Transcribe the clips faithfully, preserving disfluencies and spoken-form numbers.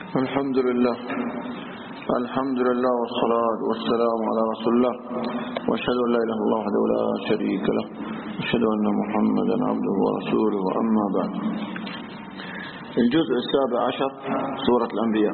الحمد لله الحمد لله والصلاة والسلام على رسول الله وأشهد أن لا إله إلا الله وحده لا شريك له وأشهد أن محمدا عبده ورسوله. أما بعد، الجزء السابع عشر سورة الأنبياء.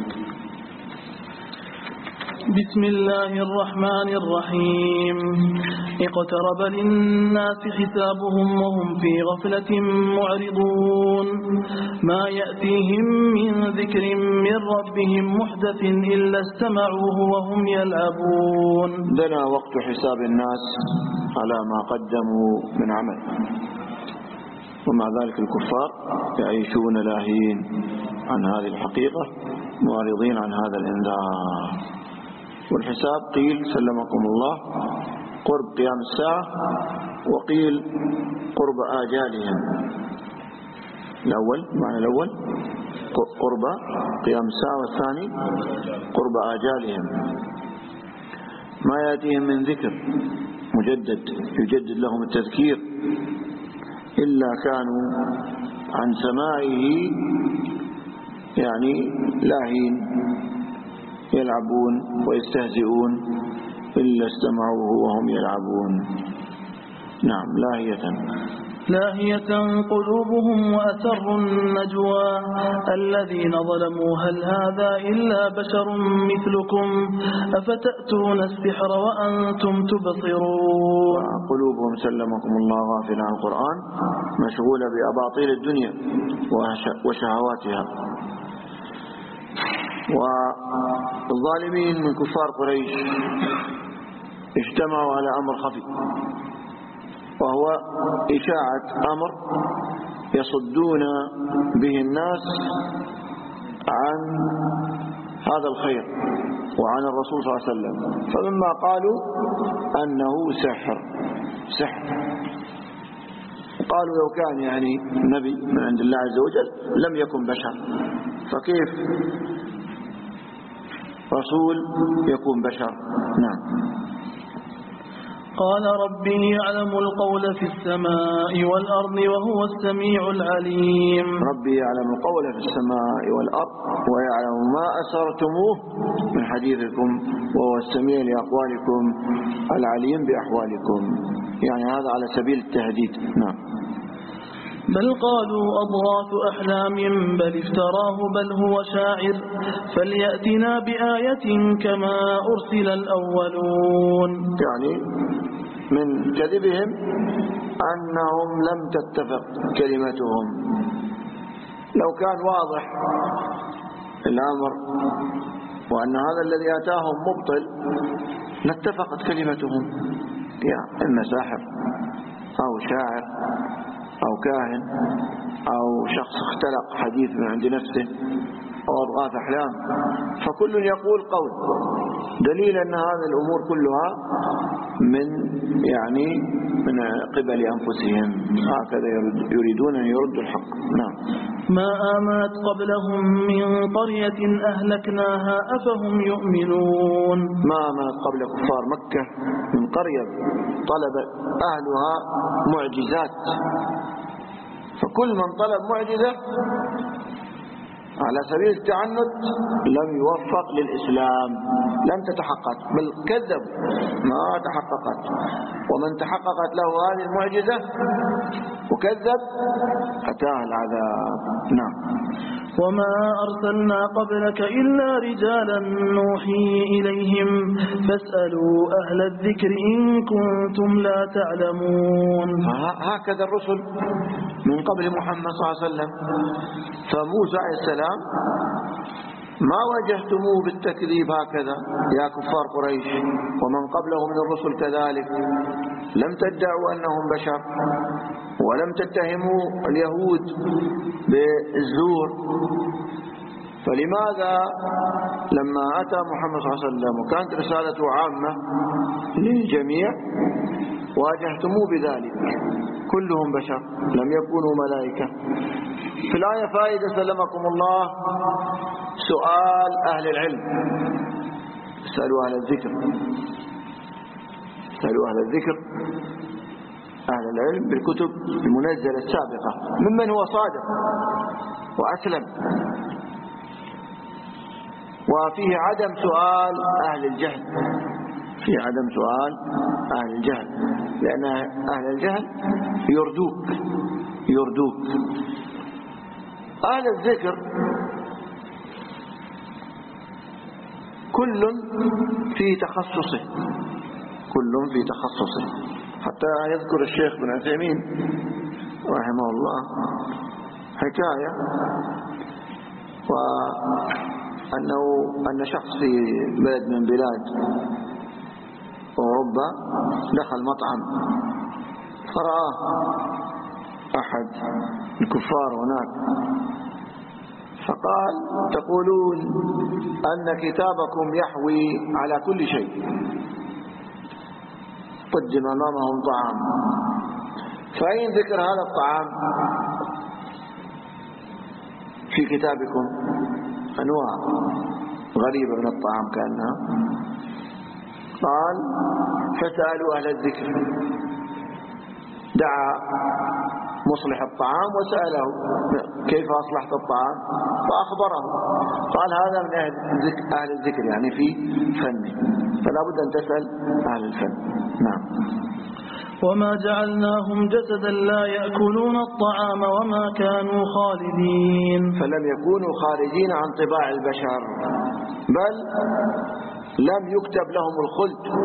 بسم الله الرحمن الرحيم. اقترب للناس حسابهم وهم في غفلة معرضون. ما يأتيهم من ذكر من ربهم محدث إلا استمعوه وهم يلعبون. دنا وقت حساب الناس على ما قدموا من عمل، ومع ذلك الكفار يعيشون لاهين عن هذه الحقيقة معرضين عن هذا الإنذار. والحساب قيل سلمكم الله قرب قيام الساعة، وقيل قرب آجالهم. الأول معنى الأول قرب قيام الساعة، والثاني قرب آجالهم. ما يأتيهم من ذكر مجدد يجدد لهم التذكير إلا كانوا عن سماعه يعني لاهين يلعبون ويستهزئون إلا استمعوه وهم يلعبون. نعم، لاهية لاهية قلوبهم وأسروا النجوى الذين ظلموا هل هذا إلا بشر مثلكم أفتأتون السحر وأنتم تبصرون. قلوبهم سلمكم الله غافلة عن القرآن مشغولة بأباطيل الدنيا وشهواتها. والظالمين من كفار قريش اجتمعوا على أمر خفي، وهو إشاعة أمر يصدون به الناس عن هذا الخير وعن الرسول صلى الله عليه وسلم. فمما قالوا أنه سحر سحر قالوا لو كان يعني نبي من عند الله عز وجل لم يكن بشر، فكيف رسول يكون بشر؟ نعم. قال ربي يعلم القول في السماء والأرض وهو السميع العليم. ربي يعلم القول في السماء والأرض ويعلم ما أسرتموه من حديثكم وهو السميع لأقوالكم العليم بأحوالكم. يعني هذا على سبيل التهديد. نعم. بل قالوا أضغاث أحلام بل افتراه بل هو شاعر فليأتنا بآية كما أرسل الأولون. يعني من كذبهم أنهم لم تتفق كلمتهم. لو كان واضح الأمر وأن هذا الذي أتاهم مبطل لاتفقت كلمتهم، يعني إما ساحر أو شاعر أو كاهن أو شخص اختلق حديث من عند نفسه أو أضغاث أحلام، فكل يقول قول، دليل أن هذه الأمور كلها من يعني من قبل أنفسهم، هكذا يريدون أن يردوا الحق. نعم. ما آمنت قبلهم من قرية أهلكناها أفهم يؤمنون. ما آمنت قبل كفار مكة من قرية طلب أهلها معجزات، فكل من طلب معجزة على سبيل التعنت لم يوفق للإسلام، لم تتحقق، بل كذب ما تحققت. ومن تحققت له هذه المعجزة وكذب أتاه العذاب. نعم. وما أرسلنا قبلك إلا رجالا نوحي إليهم فاسألوا أهل الذكر إن كنتم لا تعلمون. هكذا الرسل من قبل محمد صلى الله عليه وسلم. فموسى عليه السلام ما واجهتموه بالتكذيب هكذا يا كفار قريش، ومن قبله من الرسل كذلك. لم تدعوا أنهم بشر ولم تتهموا اليهود بالزور. فلماذا لما أتى محمد صلى الله عليه وسلم وكانت رسالته عامة للجميع واجهتموه بذلك؟ كلهم بشر لم يكونوا ملائكة. في الآية فائدة سلمكم الله سؤال أهل العلم. اسألوا أهل الذكر، اسألوا أهل الذكر أهل العلم بالكتب المنزلة السابقة ممن هو صادق وأسلم. وفيه عدم سؤال أهل الجهل، فيه عدم سؤال أهل الجهل، لأن أهل الجهل يردوك يردوك أهل الذكر كل في تخصصه، كل في تخصصه. حتى يذكر الشيخ بن عثيمين رحمه الله حكاية، وأنه أن شخص في بلد من بلاد أوروبا دخل مطعم فرآه أحد الكفار هناك، فقال: تقولون أن كتابكم يحوي على كل شيء. قدم أمامهم طعام، فأين ذكر هذا الطعام في كتابكم؟ أنواع غريبة من الطعام كأنها. قال: فسألوا أهل الذكر، دعا مصلح الطعام وسأله: كيف أصلحت الطعام؟ فأخبره. قال: هذا من أهل الذكر، يعني في فنه، فلا بد أن تسأل أهل الفن. نعم. وما جعلناهم جسدا لا يأكلون الطعام وما كانوا خالدين. فلم يكونوا خارجين عن طباع البشر، بل لم يكتب لهم الخلد.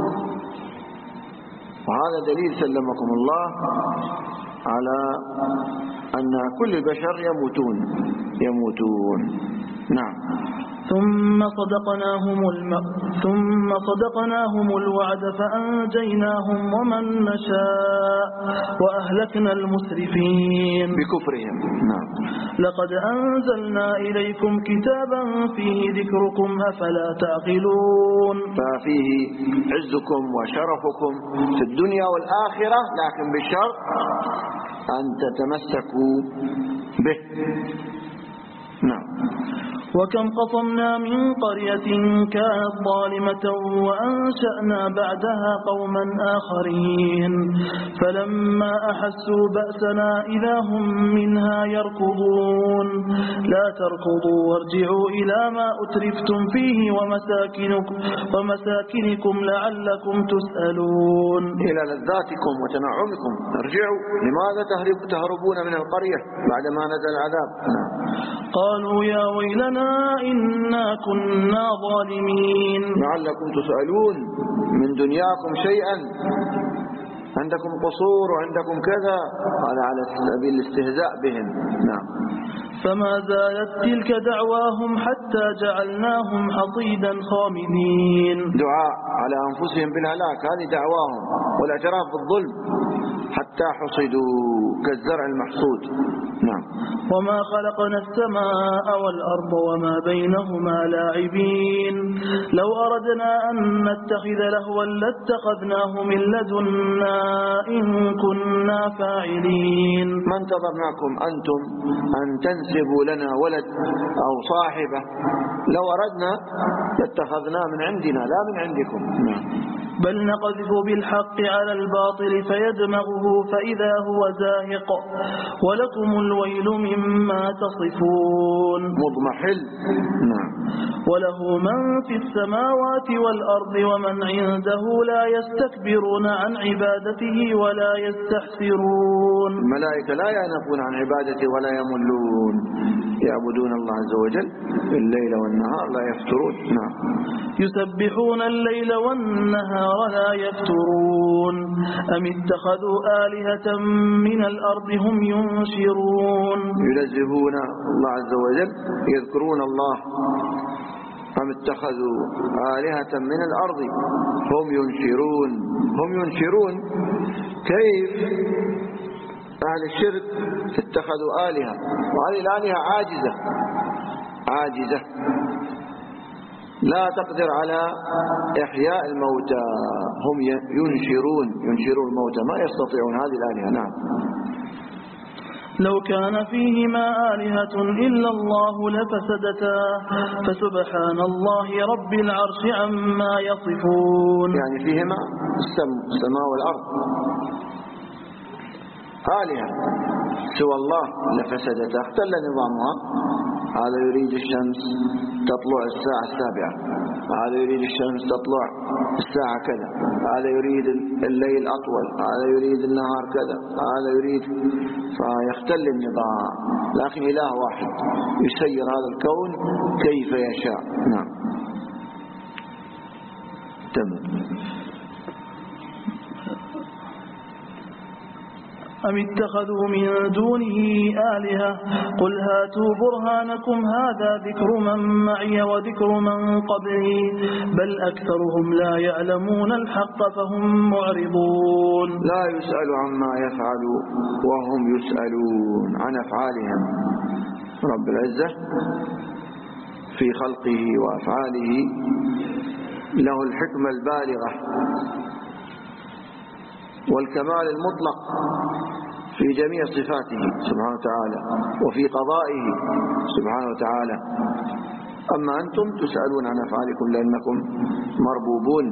وهذا دليل سلمكم الله على أن كل البشر يموتون يموتون. نعم. ثم صدقناهم الم... ثم صدقناهم الوعد فأنجيناهم ومن نشاء وأهلكنا المسرفين بكفرهم. نعم. لقد أنزلنا إليكم كتابا فيه ذكركم أفلا تعقلون. ففيه عزكم وشرفكم في الدنيا والآخرة، لكن بالشرط أن تتمسكوا به. نعم. وكم قصمنا من قرية كانت ظالمة وأنشأنا بعدها قوما آخرين فلما أحسوا بأسنا إذا هم منها يركضون. لا تركضوا وارجعوا إلى ما أترفتم فيه ومساكنكم, ومساكنكم لعلكم تسألون. إلى لذاتكم وتنعمكم ارجعوا. لماذا تهربون من القرية بعدما نزل العذاب؟ قالوا يا ويلنا إنا كنا ظالمين. لعلكم تسألون من دنياكم شيئا، عندكم قصور وعندكم كذا، هذا على سبيل الاستهزاء بهم. نعم. فما زالت تلك دعواهم حتى جعلناهم حصيدا خامدين. دعاء على أنفسهم بالهلاك، هذه دعواهم والاعتراف بالظلم حتى حصدوا كالزرع المحصود. نعم. وما خلقنا السماء والأرض وما بينهما لاعبين. لو أردنا أن نتخذ لهوا لاتخذناه من لدنا إن كنا فاعلين. ما انتظرناكم أنتم أن تنسبوا لنا ولد أو صاحبة، لو أردنا لاتخذناه من عندنا لا من عندكم. نعم. بل نقذف بالحق على الباطل فيدمغه فإذا هو زاهق ولكم الويل مما تصفون. مضمحل. نعم. وله من في السماوات والأرض ومن عنده لا يستكبرون عن عبادته ولا يستحسرون. الملائكة لا ينفون عن عبادته ولا يملون، يعبدون الله عز وجل الليل والنهار لا يفترون. نعم. يسبحون الليل والنهار لا يفترون. أم اتخذوا آلهة من الأرض هم ينشرون. ينزهون الله عز وجل، يذكرون الله. أم اتخذوا آلهة من الأرض هم ينشرون. هم ينشرون كيف؟ أهل الشرك اتخذوا آلهة، وهذه الآلهة عاجزة عاجزة لا تقدر على إحياء الموتى. هم ينشرون ينشرون الموتى، ما يستطيعون هذه الآلهة. نعم. لو كان فيهما آلهة إلا الله لفسدتا فسبحان الله رب العرش عما يصفون. يعني فيهما السماء والأرض، آلهة سوى الله لفسدت، اختل نظامها. هذا يريد الشمس تطلع الساعة السابعة، هذا يريد الشمس تطلع الساعة كذا، هذا يريد الليل أطول، هذا يريد النهار كذا، هذا يريد، فيختل النظام. لكن إله واحد يسير هذا الكون كيف يشاء. نعم تمام. أم اتخذوا من دونه آلهة قل هاتوا برهانكم هذا ذكر من معي وذكر من قبلي بل أكثرهم لا يعلمون الحق فهم معرضون. لا يسأل عما يفعل وهم يسألون عن أفعالهم. رب العزة في خلقه وأفعاله له الحكمة البالغة والكمال المطلق في جميع صفاته سبحانه وتعالى وفي قضائه سبحانه وتعالى. أما أنتم تسألون عن أفعالكم لأنكم مربوبون.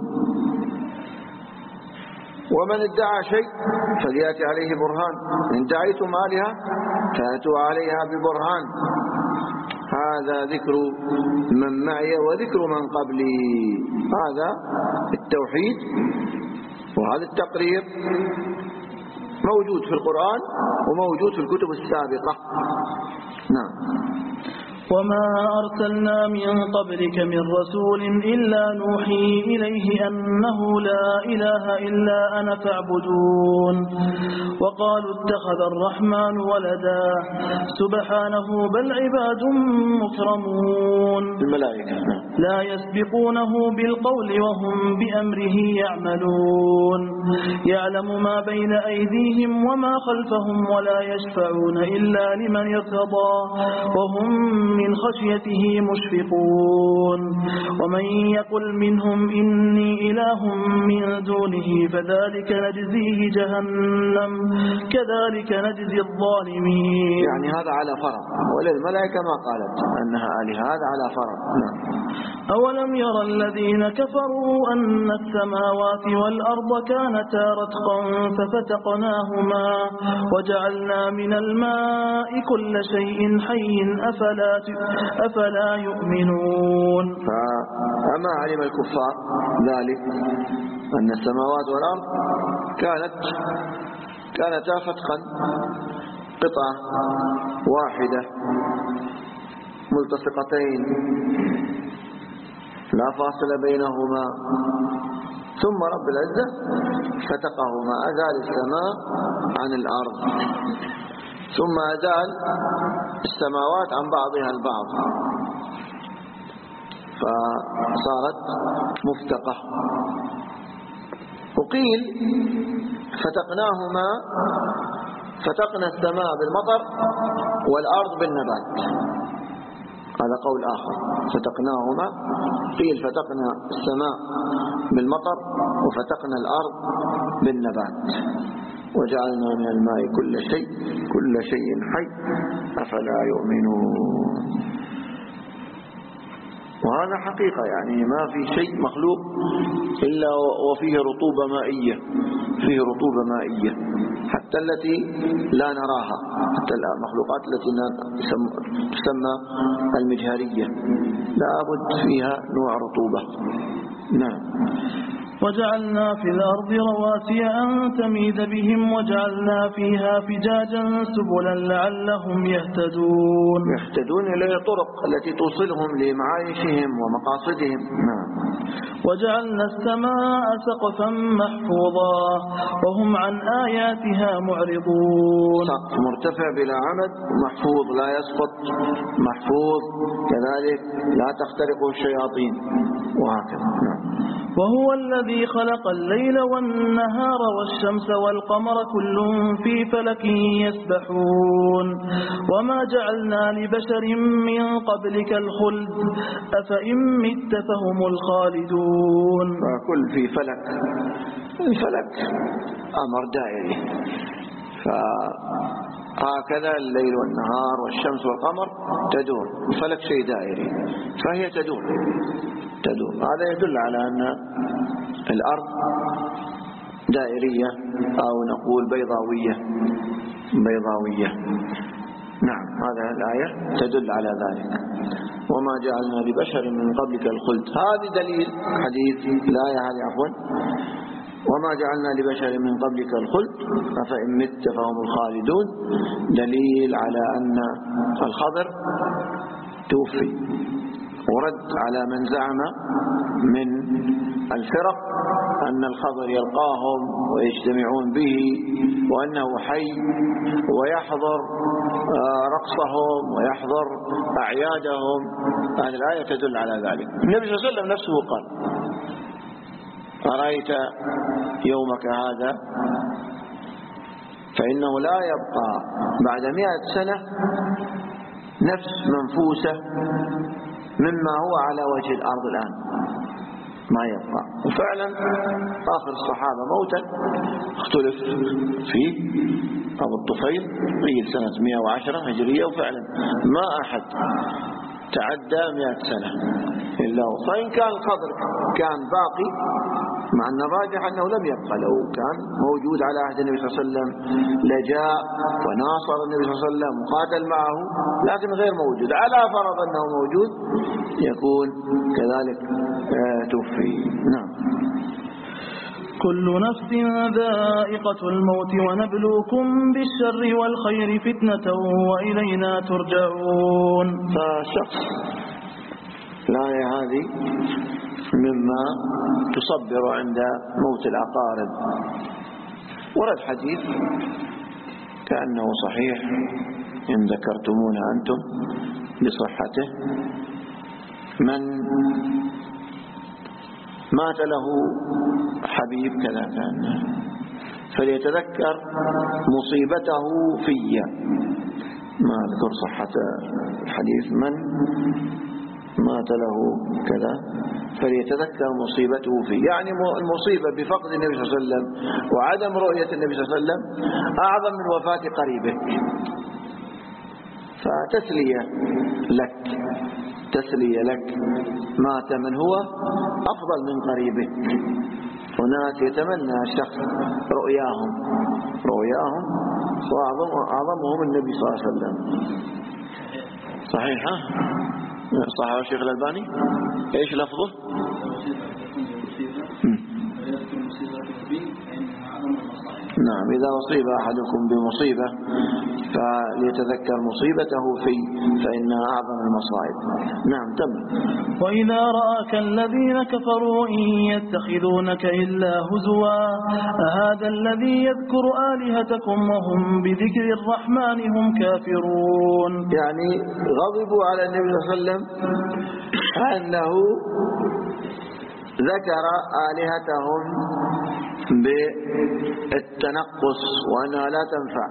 ومن ادعى شيء فليأتي عليه برهان، إن دعيتم آلهة فأتوا عليها ببرهان. هذا ذكر من معي وذكر من قبلي، هذا التوحيد وهذا التقرير موجود في القرآن وموجود في الكتب السابقة. نعم. وما أرسلنا من قبلك من رسول إلا نوحي إليه أنه لا إله إلا أنا فاعبدون. وقالوا اتخذ الرحمن ولدا سبحانه بل عباد مكرمون الملائكة لا يسبقونه بالقول وهم بأمره يعملون. يعلم ما بين أيديهم وما خلفهم ولا يشفعون إلا لمن ارتضى وهم من خشيته مشفقون. ومن يقل منهم إني إله من دونه فذلك نجزيه جهنم كذلك نجزي الظالمين. يعني هذا على فرض، وللملائكة ما قالت أنها آلهة، هذا على فرض. أولم يرى الذين كفروا أن السماوات والأرض كانتا رتقا ففتقناهما وجعلنا من الماء كل شيء حي أفلا أفلا يؤمنون. فأما علم الكفار ذلك أن السماوات والأرض كانت كانتا فتقا، قطعة واحدة ملتصقتين لا فاصل بينهما، ثم رب العزة فتقهما، أزال السماء عن الأرض، ثم أزال السماوات عن بعضها البعض فصارت مفتقة. وقيل فتقناهما، فتقنا السماء بالمطر والأرض بالنبات، هذا قول آخر. فتقناهما قيل فتقنا السماء بالمطر وفتقنا الأرض بالنبات وجعلنا من الماء كل شيء كل شيء حي أفلا يؤمنون. وهذا حقيقة، يعني ما في شيء مخلوق إلا وفيه رطوبة مائية، فيه رطوبة مائية حتى التي لا نراها، حتى المخلوقات التي تسمى المجهرية لا بد فيها نوع رطوبة. نعم. وجعلنا في الأرض رواسي أن تميد بهم وجعلنا فيها فجاجا سبلا لعلهم يهتدون. يهتدون إلى الطرق التي توصلهم لمعايشهم ومقاصدهم. نعم. وجعلنا السماء سقفا محفوظا وهم عن آياتها معرضون. سقف مرتفع بلا عمد محفوظ لا يسقط، محفوظ كذلك لا تخترقه الشياطين وهكذا. نعم. وهو الذي خلق الليل والنهار والشمس والقمر كل في فلك يسبحون. وما جعلنا لبشر من قبلك الخلد أفإن مت فهم الخالدون. كل في فلك، الفلك أمر دائري، فهكذا الليل والنهار والشمس والقمر تدور، الفلك شيء دائري فهي تدور تدور. هذا يدل على أن الأرض دائرية أو نقول بيضاوية بيضاوية. نعم، هذه الآية تدل على ذلك. وما جعلنا لبشر من قبلك الخلد، هذه دليل حديث الآية هذه عفوا وما جعلنا لبشر من قبلك الخلد أفإن مت فهم الخالدون، دليل على أن الخضر توفي، ورد على من زعم من الفرق أن الخضر يلقاهم ويجتمعون به وأنه حي ويحضر رقصهم ويحضر أعيادهم. هذه الآية تدل على ذلك. النبي صلى الله عليه وسلم نفسه قال: أرأيت يومك هذا فإنه لا يبقى بعد مئة سنة نفس منفوسة مما هو على وجه الأرض الآن، ما يبقى. وفعلا آخر الصحابة موتا اختلف فيه أبو الطفيل قيل سنة مئة وعشرة هجرية، وفعلا ما أحد تعدى مئة سنة إلا هو. فإن كان الخضر كان باقي، مع أن الراجح أنه لم يبقى، لو كان موجود على عهد النبي صلى الله عليه وسلم لجاء وناصر النبي صلى الله عليه وسلم وقاتل معه، لكن غير موجود. على فرض أنه موجود يكون كذلك توفي. نعم. كل نفس ذائقة الموت ونبلوكم بالشر والخير فتنة وإلينا ترجعون. فالشخص الآية هذه مما تصبر عند موت الأقارب. ورد حديث كأنه صحيح إن ذكرتمونا أنتم بصحته: من مات له حبيب كذا كان فليتذكر مصيبته في، ما أذكر صحة الحديث، من مات له كذا فليتذكر مصيبته فيه، يعني المصيبة بفقد النبي صلى الله عليه وسلم وعدم رؤية النبي صلى الله عليه وسلم أعظم من وفاة قريبك. فتسلية لك، تسلية لك، مات من هو أفضل من قريبك. وناس يتمنى الشخص رؤياهم رؤياهم وأعظمهم النبي صلى الله عليه وسلم. صحيح؟ ها؟ صحيح الشيخ الألباني؟ ايش لفظه؟ نعم، إذا أصيب أحدكم بمصيبة فليتذكر مصيبته في فإنها أعظم المصائب. نعم، تم. وإذا رآك الذين كفروا إن يتخذونك إلا هزوا أهذا الذي يذكر آلهتكم وهم بذكر الرحمن هم كافرون. يعني غضبوا على النبي صلى الله عليه وسلم أنه ذكر آلهتهم بالتنقص وأنها لا تنفع،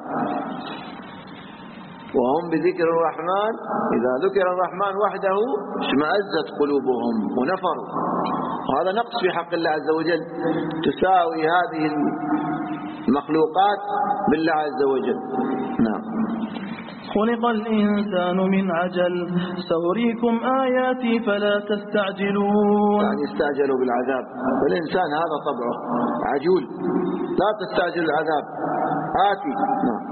وهم بذكر الرحمن، إذا ذكر الرحمن وحده اشمأزت قلوبهم ونفروا. وهذا نقص في حق الله عز وجل، تساوي هذه المخلوقات بالله عز وجل. نعم. خلق الإنسان من عجل سأريكم آياتي فلا تستعجلون. يعني استعجلوا بالعذاب، والإنسان هذا طبعه عجول، لا تستعجل العذاب، آتي. نعم.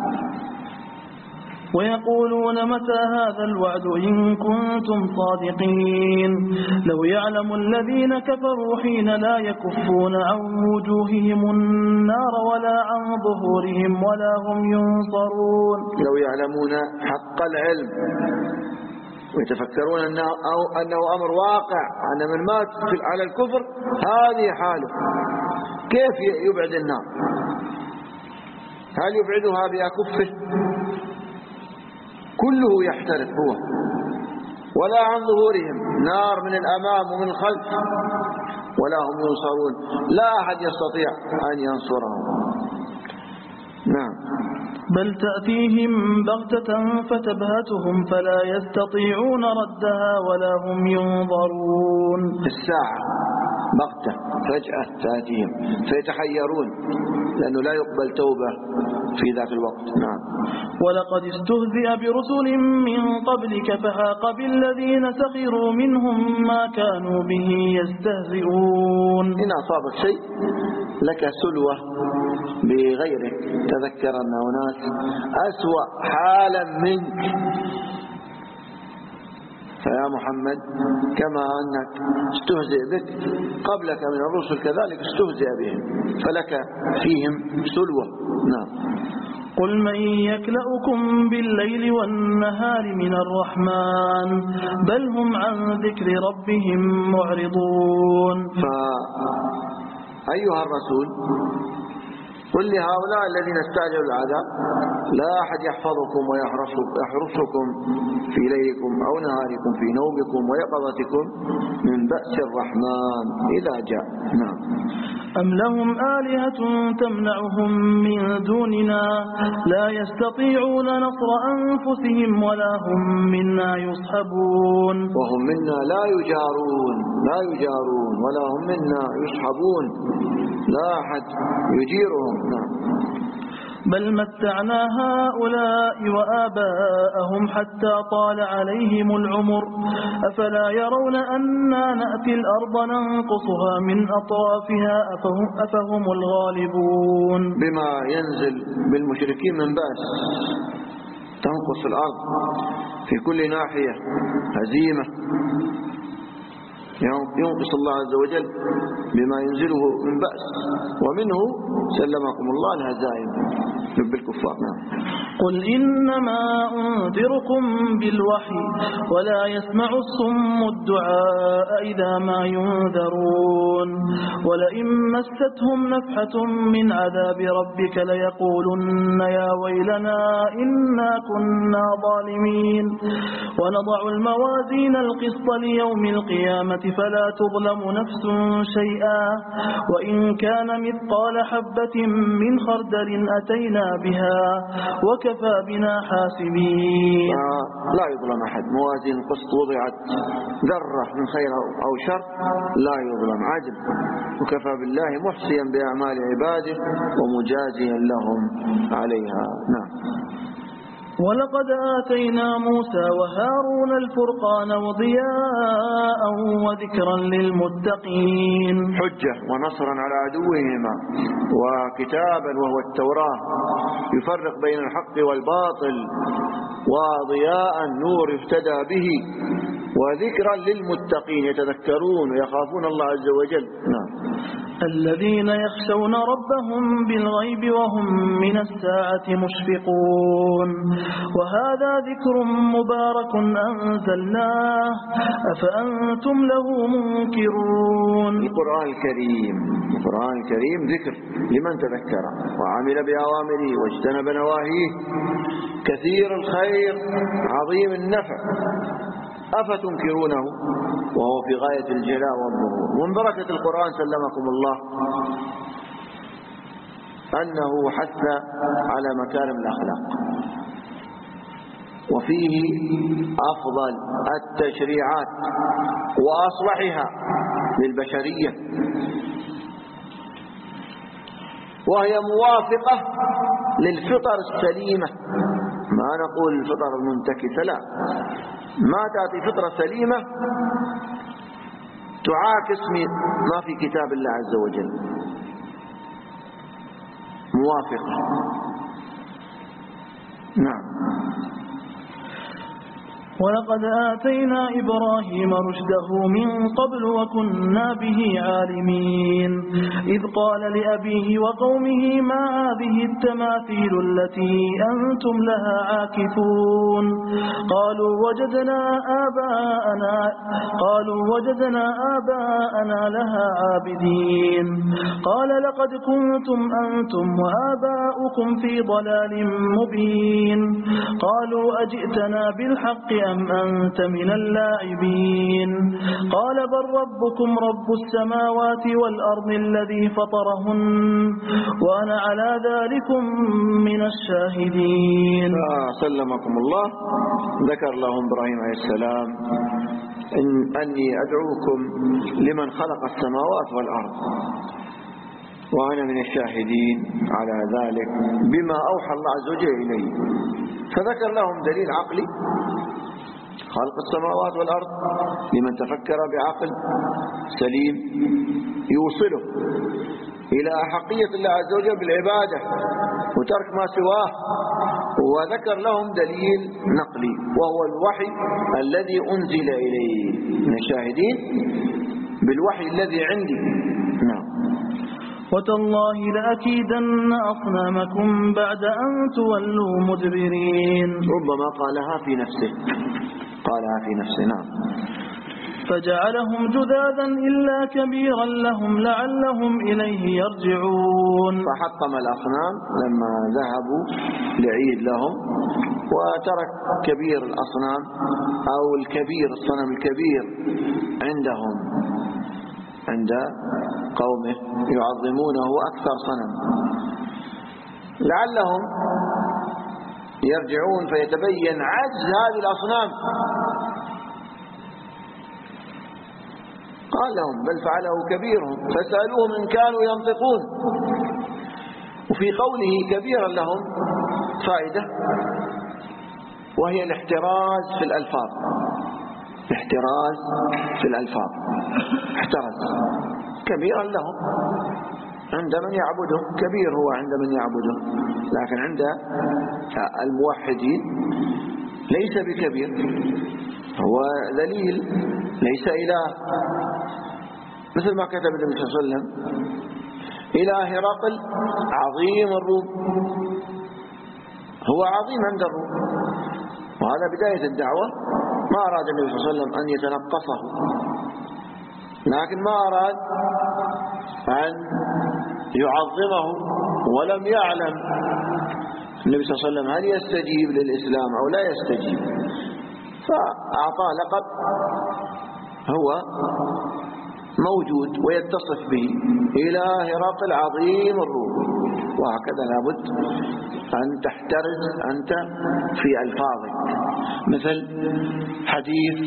ويقولون متى هذا الوعد إن كنتم صادقين لو يعلم الذين كفروا حين لا يكفون عن وجوههم النار ولا عن ظهورهم ولا هم ينصرون. لو يعلمون حق العلم ويتفكرون أنه, أو أنه أمر واقع، أن من مات على الكفر هذه حاله، كيف يبعد النار؟ هل يبعدها بأكفه؟ كله يحترق هو، ولا عن ظهورهم نار من الأمام ومن الخلف ولا هم ينصرون، لا أحد يستطيع أن ينصرهم. نعم. بل تأتيهم بغتة فتبهتهم فلا يستطيعون ردها ولا هم ينظرون. الساعة بغتة فجأة تأتيهم فيتحيرون لأنه لا يقبل توبة في ذاك الوقت. نعم. ولقد استهزئ برسل من قبلك فحاق بالذين سخروا منهم ما كانوا به يستهزئون. إن أصابك شيء لك سلوة بغيرك. تذكر أن أناس أسوأ حالا منك، فيا محمد كما أنك استهزئ بك قبلك من الرسل كذلك استهزئ بهم، فلك فيهم سلوة. نعم. قل من يكلؤكم بالليل والنهار من الرحمن بل هم عن ذكر ربهم معرضون. فأيها الرسول قل لهؤلاء الذين استعجلوا العذاب لا أحد يحفظكم ويحرسكم في ليلكم أو نهاركم في نومكم ويقظتكم من بأس الرحمن إذا جاء. نعم. أم لهم آلهة تمنعهم من دوننا لا يستطيعون نصر أنفسهم ولا هم منا يصحبون. وهم منا لا يجارون لا يجارون ولا هم منا يصحبون، لا أحد يجيرهم. نعم. بل متعنا هؤلاء وآباءهم حتى طال عليهم العمر أفلا يرون أنا نأتي الأرض ننقصها من أطرافها أفهم, أفهم الغالبون. بما ينزل بالمشركين من بأس تنقص الأرض في كل ناحية هزيمة، ينقص الله عز وجل بما ينزله من بأس، ومنه سلمكم الله الهزائم بالكفار. قل إنما أنذركم بالوحي ولا يسمع الصم الدعاء إذا ما ينذرون ولئن مستهم نفحة من عذاب ربك ليقولن يا ويلنا إنا كنا ظالمين ونضع الموازين القسط ليوم القيامة فلا تظلم نفس شيئا وإن كان مثقال حبة من خردل أتينا بها وكفى بنا حاسبين. لا يظلم أحد، موازين القسط وضعت ذرة من خير أو شر لا يظلم عدل، وكفى بالله محصيا بأعمال عباده ومجازيا لهم عليها. نعم. ولقد آتينا موسى وهارون الفرقان وضياء وذكرا للمتقين. حجة ونصرا على عدوهما وكتابا وهو التوراة يفرق بين الحق والباطل، وضياء نور يهتدى به، وذكرا للمتقين يتذكرون ويخافون الله عز وجل. نعم. الذين يخشون ربهم بالغيب وهم من الساعة مشفقون وهذا ذكر مبارك أنزلناه أفأنتم له منكرون. القرآن الكريم القرآن الكريم ذكر لمن تذكر وعمل بأوامره واجتنب نواهيه، كثير الخير عظيم النفع، أفتنكرونه وهو في غاية الجلاء والظهور. ومن بركة القرآن سلمكم الله أنه حث على مكارم الأخلاق، وفيه أفضل التشريعات وأصلحها للبشرية، وهي موافقة للفطر السليمة، ما نقول الفطر المنتكسة، لا، ما تأتي فطرة سليمة تعاكس ما في كتاب الله عز وجل، موافقة. نعم. ولقد آتينا إبراهيم رشده من قبل وكنا به عالمين إذ قال لأبيه وقومه ما هذه التماثيل التي أنتم لها عاكفون قالوا وجدنا آباءنا قالوا وجدنا آباءنا لها عابدين قال لقد كنتم أنتم وآباؤكم في ضلال مبين قالوا أجئتنا بالحق أم أنت من اللاعبين قال بل ربكم رب السماوات والأرض الذي فطرهن وأنا على ذلكم من الشاهدين. سلمكم الله. ذكر لهم إبراهيم عليه السلام إن أني أدعوكم لمن خلق السماوات والأرض وأنا من الشاهدين على ذلك بما أوحى الله عز وجل إليه. فذكر لهم دليل عقلي خلق السماوات والأرض لمن تفكر بعقل سليم يوصله إلى أحقية الله عز وجل بالعبادة وترك ما سواه، وذكر لهم دليل نقلي وهو الوحي الذي أنزل إليه من الشاهدين بالوحي الذي عندي. نعم. وتالله لأكيدن أصنامكم بعد أن تولوا مدبرين. ربما قالها في نفسه، قالها في نفسه. نعم. فجعلهم جذاذا إلا كبيرا لهم لعلهم إليه يرجعون. فحطم الأصنام لما ذهبوا لعيد لهم، وترك كبير الأصنام أو الكبير الصنم الكبير عندهم عند قومه يعظمونه أكثر صنم، لعلهم يرجعون فيتبين عجز هذه الأصنام. قال لهم بل فعله كبيرهم فسألوهم إن كانوا ينطقون. وفي قوله كبيرا لهم فائدة، وهي الاحتراز في الألفاظ، الاحتراز في الألفاظ، احترز كبيرا لهم عند من يعبده، كبير هو عند من يعبده، لكن عند الموحدين ليس بكبير، هو ذليل ليس إله، مثل ما كتب النبي صلى الله عليه وسلم إلى هرقل عظيم الروم، هو عظيم عند الروم، وهذا بداية الدعوة. ما أراد النبي صلى الله عليه وسلم أن يتنقصه، لكن ما أراد أن يعظمه، ولم يعلم النبي صلى الله عليه وسلم هل يستجيب للإسلام أو لا يستجيب، فأعطاه لقب هو موجود ويتصف به إلى هرقل عظيم الروم. وهكذا لابد أن تحترز أنت في ألفاظك. مثل حديث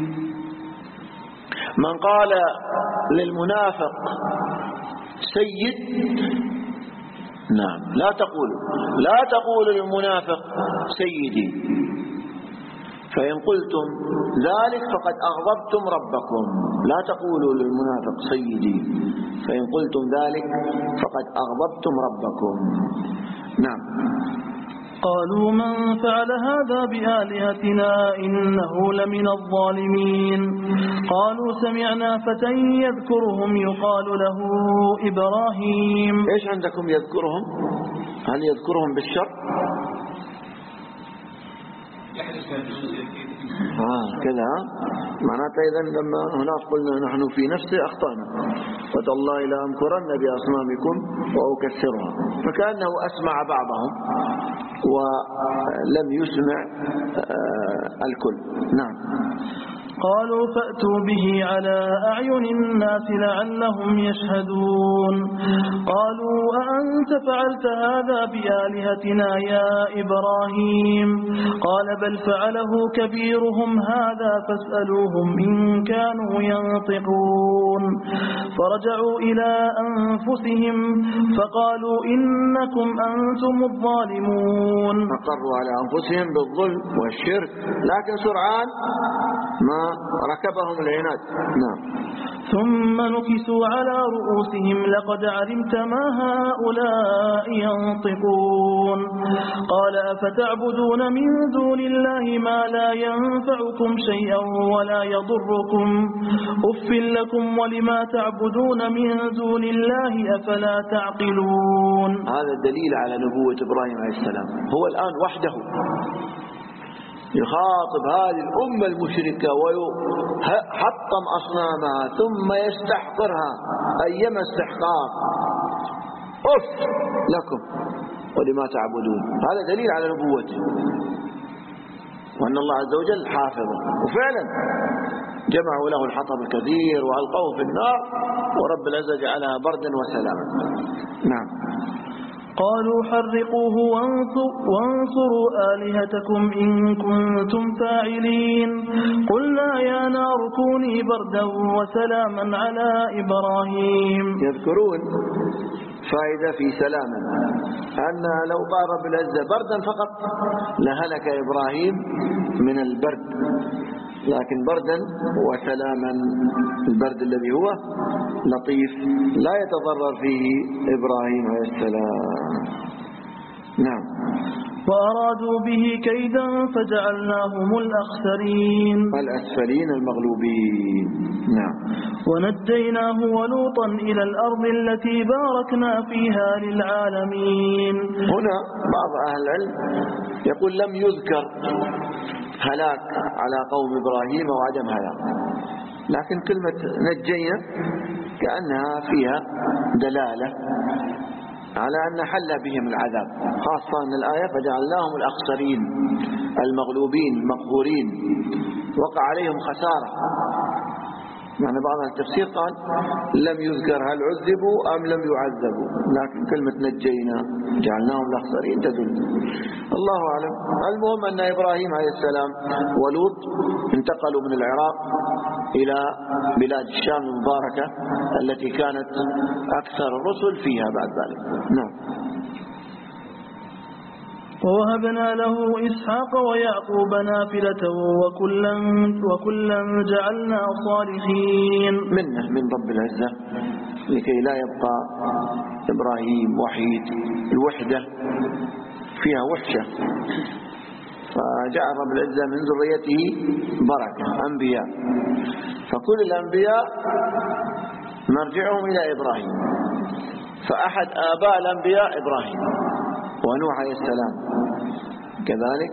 من قال للمنافق سيد، نعم لا تقولوا لا تقولوا للمنافق سيدي، فإن قلتم ذلك فقد أغضبتم ربكم. لا تقولوا للمنافق سيدي، فإن قلتم ذلك فقد أغضبتم ربكم. نعم. قالوا من فعل هذا بآلهتنا إنه لمن الظالمين. قالوا سمعنا فتى يذكرهم يقال له إبراهيم. إيش عندكم يذكرهم؟ هل يذكرهم بالشر؟ آه كذا معناته إذا لما هناك قلنا نحن في نفسه أخطأنا، وتالله لأنكرن بأصنامكم وأكسرها، فكأنه أسمع بعضهم ولم يسمع آه الكل. نعم. قالوا فأتوا به على أعين الناس لعلهم يشهدون. قالوا أأنت فعلت هذا بآلهتنا يا إبراهيم؟ قال بل فعله كبيرهم هذا فاسألوهم إن كانوا ينطقون. فرجعوا إلى أنفسهم فقالوا إنكم أنتم الظالمون. أقروا على أنفسهم بالظلم والشرك، لكن سرعان ما ركبهم العناد. نعم. ثم نكسوا على رؤوسهم لقد علمت ما هؤلاء ينطقون. قال أفتعبدون من دون الله ما لا ينفعكم شيئا ولا يضركم أف لكم ولما تعبدون من دون الله أفلا تعقلون. هذا الدليل على نبوة إبراهيم عليه السلام، هو الآن وحده يخاطب هذه الأمة المشركة ويحطم أصنامها ثم يستحقرها أيما استحقاق. أف لكم ولما تعبدون، هذا دليل على نبوته وأن الله عز وجل حافظه. وفعلا جمعوا له الحطب الكثير وألقوه في النار، ورب العزة جعلها بردا وسلاما. نعم. قالوا حرقوه وانصروا آلهتكم إن كنتم فاعلين. قلنا يا نار كوني بردا وسلاما على إبراهيم. يذكرون فائدة في سلاما، أن لو قال رب العزة بردا فقط لهلك إبراهيم من البرد، لكن بردا وسلاما، البرد الذي هو لطيف لا يتضرر فيه إبراهيم عليه السلام. نعم. وأرادوا به كيدا فجعلناهم الأخسرين الأسفلين المغلوبين. نعم. ونجيناه ولوطا إلى الأرض التي باركنا فيها للعالمين. هنا بعض أهل العلم يقول لم يذكر هلاك على قوم إبراهيم وعدم هلاك، لكن كلمة نجينا كأنها فيها دلالة على أن حل بهم العذاب، خاصة أن الآية فجعلناهم الأخسرين المغلوبين المقهورين، وقع عليهم خسارة. يعني بعض التفسير قال لم يذكر هل عذبوا أم لم يعذبوا، لكن كلمة نجينا جعلناهم الأخسرين تدل. الله أعلم. المهم أن إبراهيم عليه السلام ولوط انتقلوا من العراق إلى بلاد الشام المباركة التي كانت أكثر الرسل فيها بعد ذلك. نعم. ووهبنا له إسحاق ويعقوب نافلة وكلا, وكلا جعلنا صالحين. منه من رب العزة لكي لا يبقى إبراهيم وحيد، الوحدة فيها وحشة، فجعل رب العزة من ذريته بركة أنبياء، فكل الأنبياء مرجعهم إلى إبراهيم، فأحد آباء الأنبياء إبراهيم ونوح عليه السلام كذلك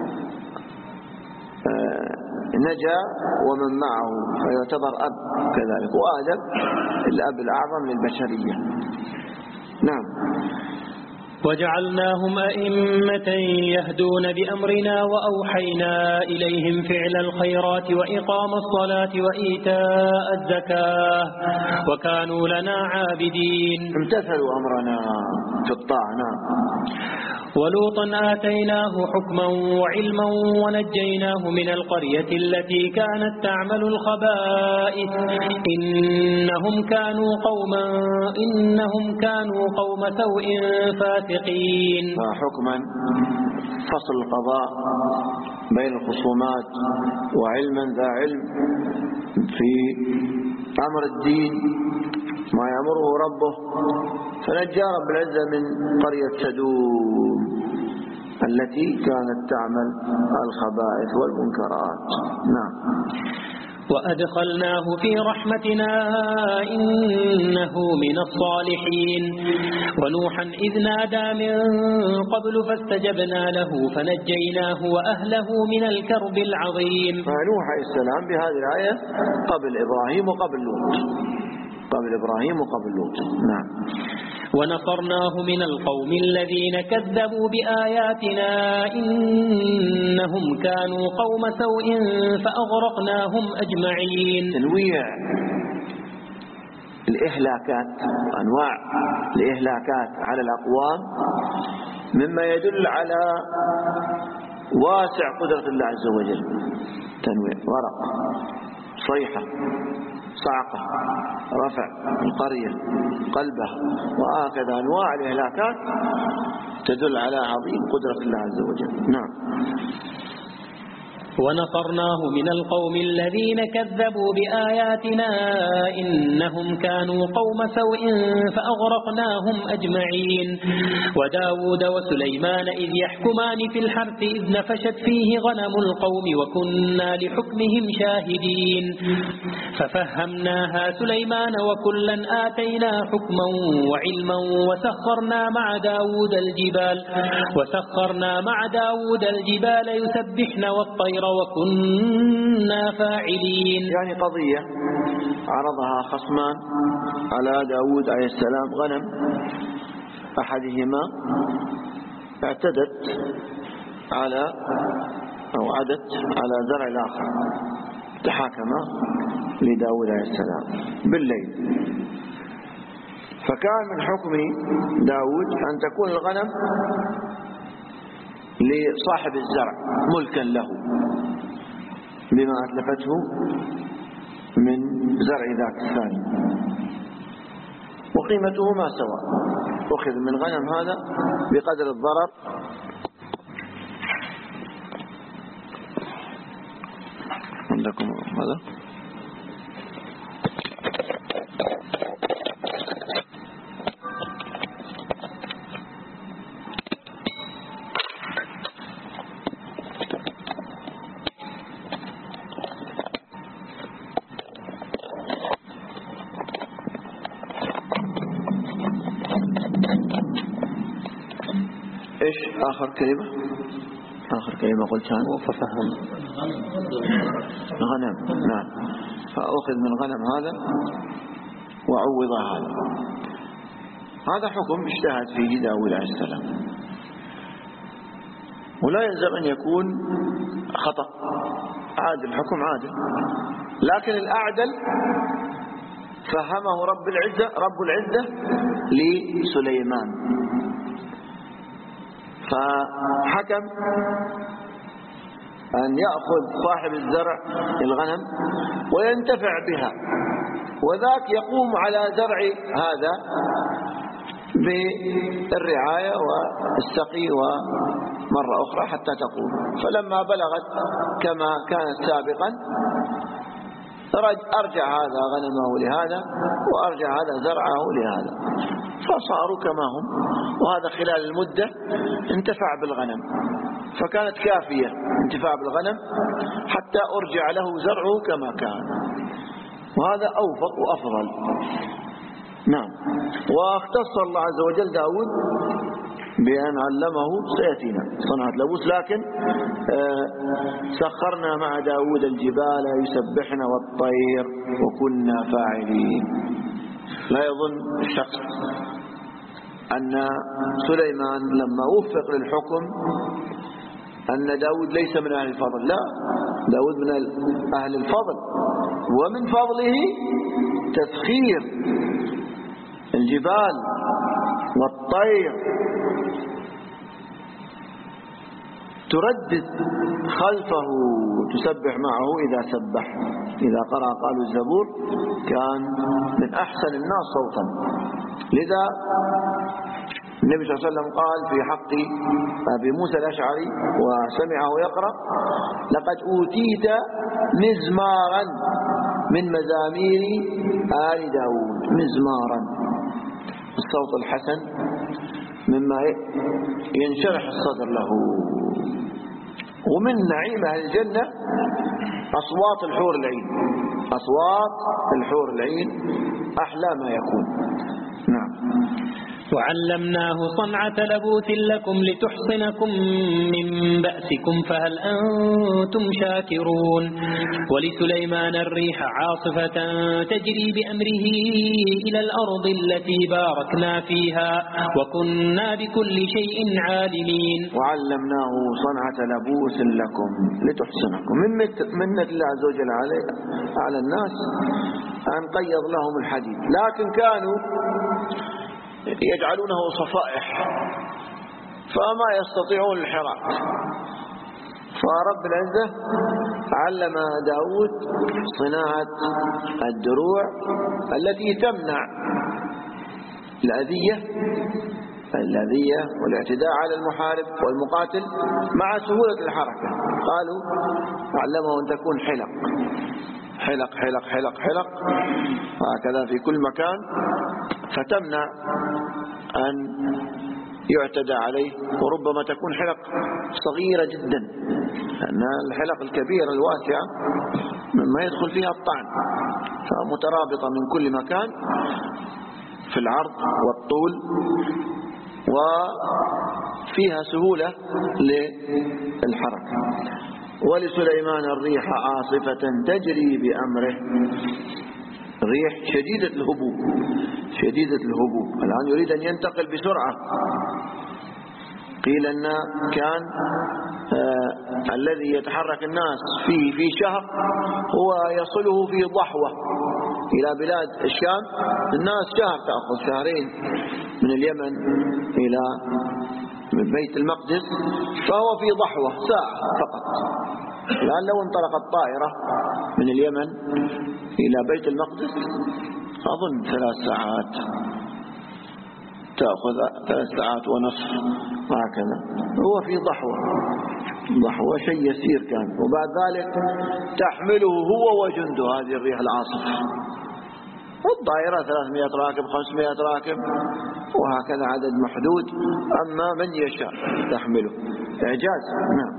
نجا ومن معه فيعتبر أب كذلك، وآدم الأب الأعظم للبشرية. نعم. وجعلناهم أئمة يهدون بأمرنا وأوحينا إليهم فعل الخيرات وإقام الصلاة وإيتاء الزكاة وكانوا لنا عابدين. امتثلوا أمرنا في الطاعة. نعم. ولوطا آتيناه حكما وعلما ونجيناه من القرية التي كانت تعمل الخبائث إنهم كانوا قوما إنهم كانوا قوم سوء فاسقين. حكما فصل القضاء بين الخصومات، وعلما ذا علم في أمر الدين ما يأمره ربه، فنجى رب العزة من قرية سدوم التي كانت تعمل الخبائث والمنكرات. نعم. وأدخلناه في رحمتنا إنه من الصالحين. ونوحا إذ نادى من قبل فاستجبنا له فنجيناه وأهله من الكرب العظيم. فنوح عليه السلام بهذه الآية قبل إبراهيم وقبل لوط، قبل إبراهيم وقبل لوط. نعم. ونصرناه من القوم الذين كذبوا بآياتنا إنهم كانوا قوم سوء فأغرقناهم أجمعين. تنويع الإهلاكات، أنواع الإهلاكات على الأقوام مما يدل على واسع قدرة الله عز وجل. تنويع ورق، صيحة، صعقة، رفع القرية، قلبه، وهكذا أنواع الإهلاكات تدل على عظيم قدرة الله عز وجل. نعم. ونصرناه من القوم الذين كذبوا بآياتنا إنهم كانوا قوم سوء فأغرقناهم أجمعين. وداود وسليمان إذ يحكمان في الحرث إذ نفشت فيه غنم القوم وكنا لحكمهم شاهدين. ففهمناها سليمان وكلا آتينا حكما وعلما وسخرنا مع داود الجبال وسخرنا مع داود الجبال يسبحن والطير وكنا فاعلين. يعني قضية عرضها خصمان على داود عليه السلام، غنم أحدهما اعتدت على أو عدت على زرع الآخر، تحاكما لداود عليه السلام بالليل، فكان من حكم داود أن تكون الغنم لصاحب الزرع ملكا له بما أتلفته من زرع ذاك الثاني، وقيمتهما سواء، أخذ من غنم هذا بقدر الضرر عندكم هذا إيش آخر كلمة آخر كلمة قلت كان ففهم غنم. نعم، فأخذ من غنم هذا وعوض هذا. هذا حكم اجتهد فيه داود عليه السلام، ولا يلزم أن يكون خطأ، عادل، حكم عادل، لكن الأعدل فهمه رب العزة رب العزة لسليمان، فحكم أن يأخذ صاحب الزرع الغنم وينتفع بها، وذاك يقوم على زرع هذا بالرعاية والسقي ومرة أخرى حتى تقوم. فلما بلغت كما كانت سابقا أرجع هذا غنمه لهذا وأرجع هذا زرعه لهذا، فصاروا كما هم، وهذا خلال المدة انتفع بالغنم، فكانت كافية انتفاع بالغنم حتى أرجع له زرعه كما كان، وهذا أوفق وأفضل. نعم. واختص الله عز وجل داود بأن علمه سيأتينا صنعة لبوس، لكن آه سخرنا مع داود الجبال يسبحن والطير وكنا فاعلين. لا يظن الشخص أن سليمان لما وفق للحكم أن داود ليس من أهل الفضل، لا، داود من أهل الفضل، ومن فضله تسخير الجبال والطير تردد خلفه تسبح معه إذا سبح، إذا قرأ قالوا الزبور كان من أحسن الناس صوتا. لذا النبي صلى الله عليه وسلم قال في حق أبي موسى الأشعري وسمعه يقرأ: لقد أوتيت مزمارا من مزامير آل داود، مزمارا، الصوت الحسن مما ينشرح الصدر له. ومن نعيم أهل الجنة أصوات الحور العين، أصوات الحور العين أحلى ما يكون. نعم. وعلمناه صنعة لبوس لكم لتحصنكم من بأسكم فهل أنتم شاكرون. ولسليمان الريح عاصفة تجري بأمره إلى الأرض التي باركنا فيها وكنا بكل شيء عالمين. وعلمناه صنعة لبوس لكم لتحصنكم. من منة الله عز وجل على الناس أن قيض لهم الحديد، لكن كانوا يجعلونه صفائح فما يستطيعون الحراك، فرب العزة علم داود صناعة الدروع التي تمنع الأذية الأذية والاعتداء على المحارب والمقاتل مع سهولة الحركة. قالوا علمه أن تكون حلق حلق حلق حلق حلق هكذا في كل مكان، فتمنع أن يعتدى عليه، وربما تكون حلق صغيرة جدا، لأن الحلق الكبيرة الواسعة مما يدخل فيها الطعن، فمترابطة من كل مكان في العرض والطول، وفيها سهولة للحركة. ولسليمان الريح عاصفة تجري بأمره، ريح شديدة الهبوب شديدة الهبوب. الآن يريد أن ينتقل بسرعة. قيل أن كان آه الذي يتحرك الناس فيه في شهر هو يصله في ضحوة إلى بلاد الشام، الناس شهر تأخذ شهرين من اليمن إلى بيت المقدس، فهو في ضحوة ساعة فقط. الآن لو انطلقت طائرة من اليمن إلى بيت المقدس أظن ثلاث ساعات، تأخذ ثلاث ساعات ونصف هكذا، هو في ضحوة. ضحوة شيء يسير كان، وبعد ذلك تحمله هو وجنده هذه الريح العاصفة. الطائرة ثلاثمائة راكب خمسمائة راكب وهكذا عدد محدود، أما من يشاء تحمله. إعجاز. نعم.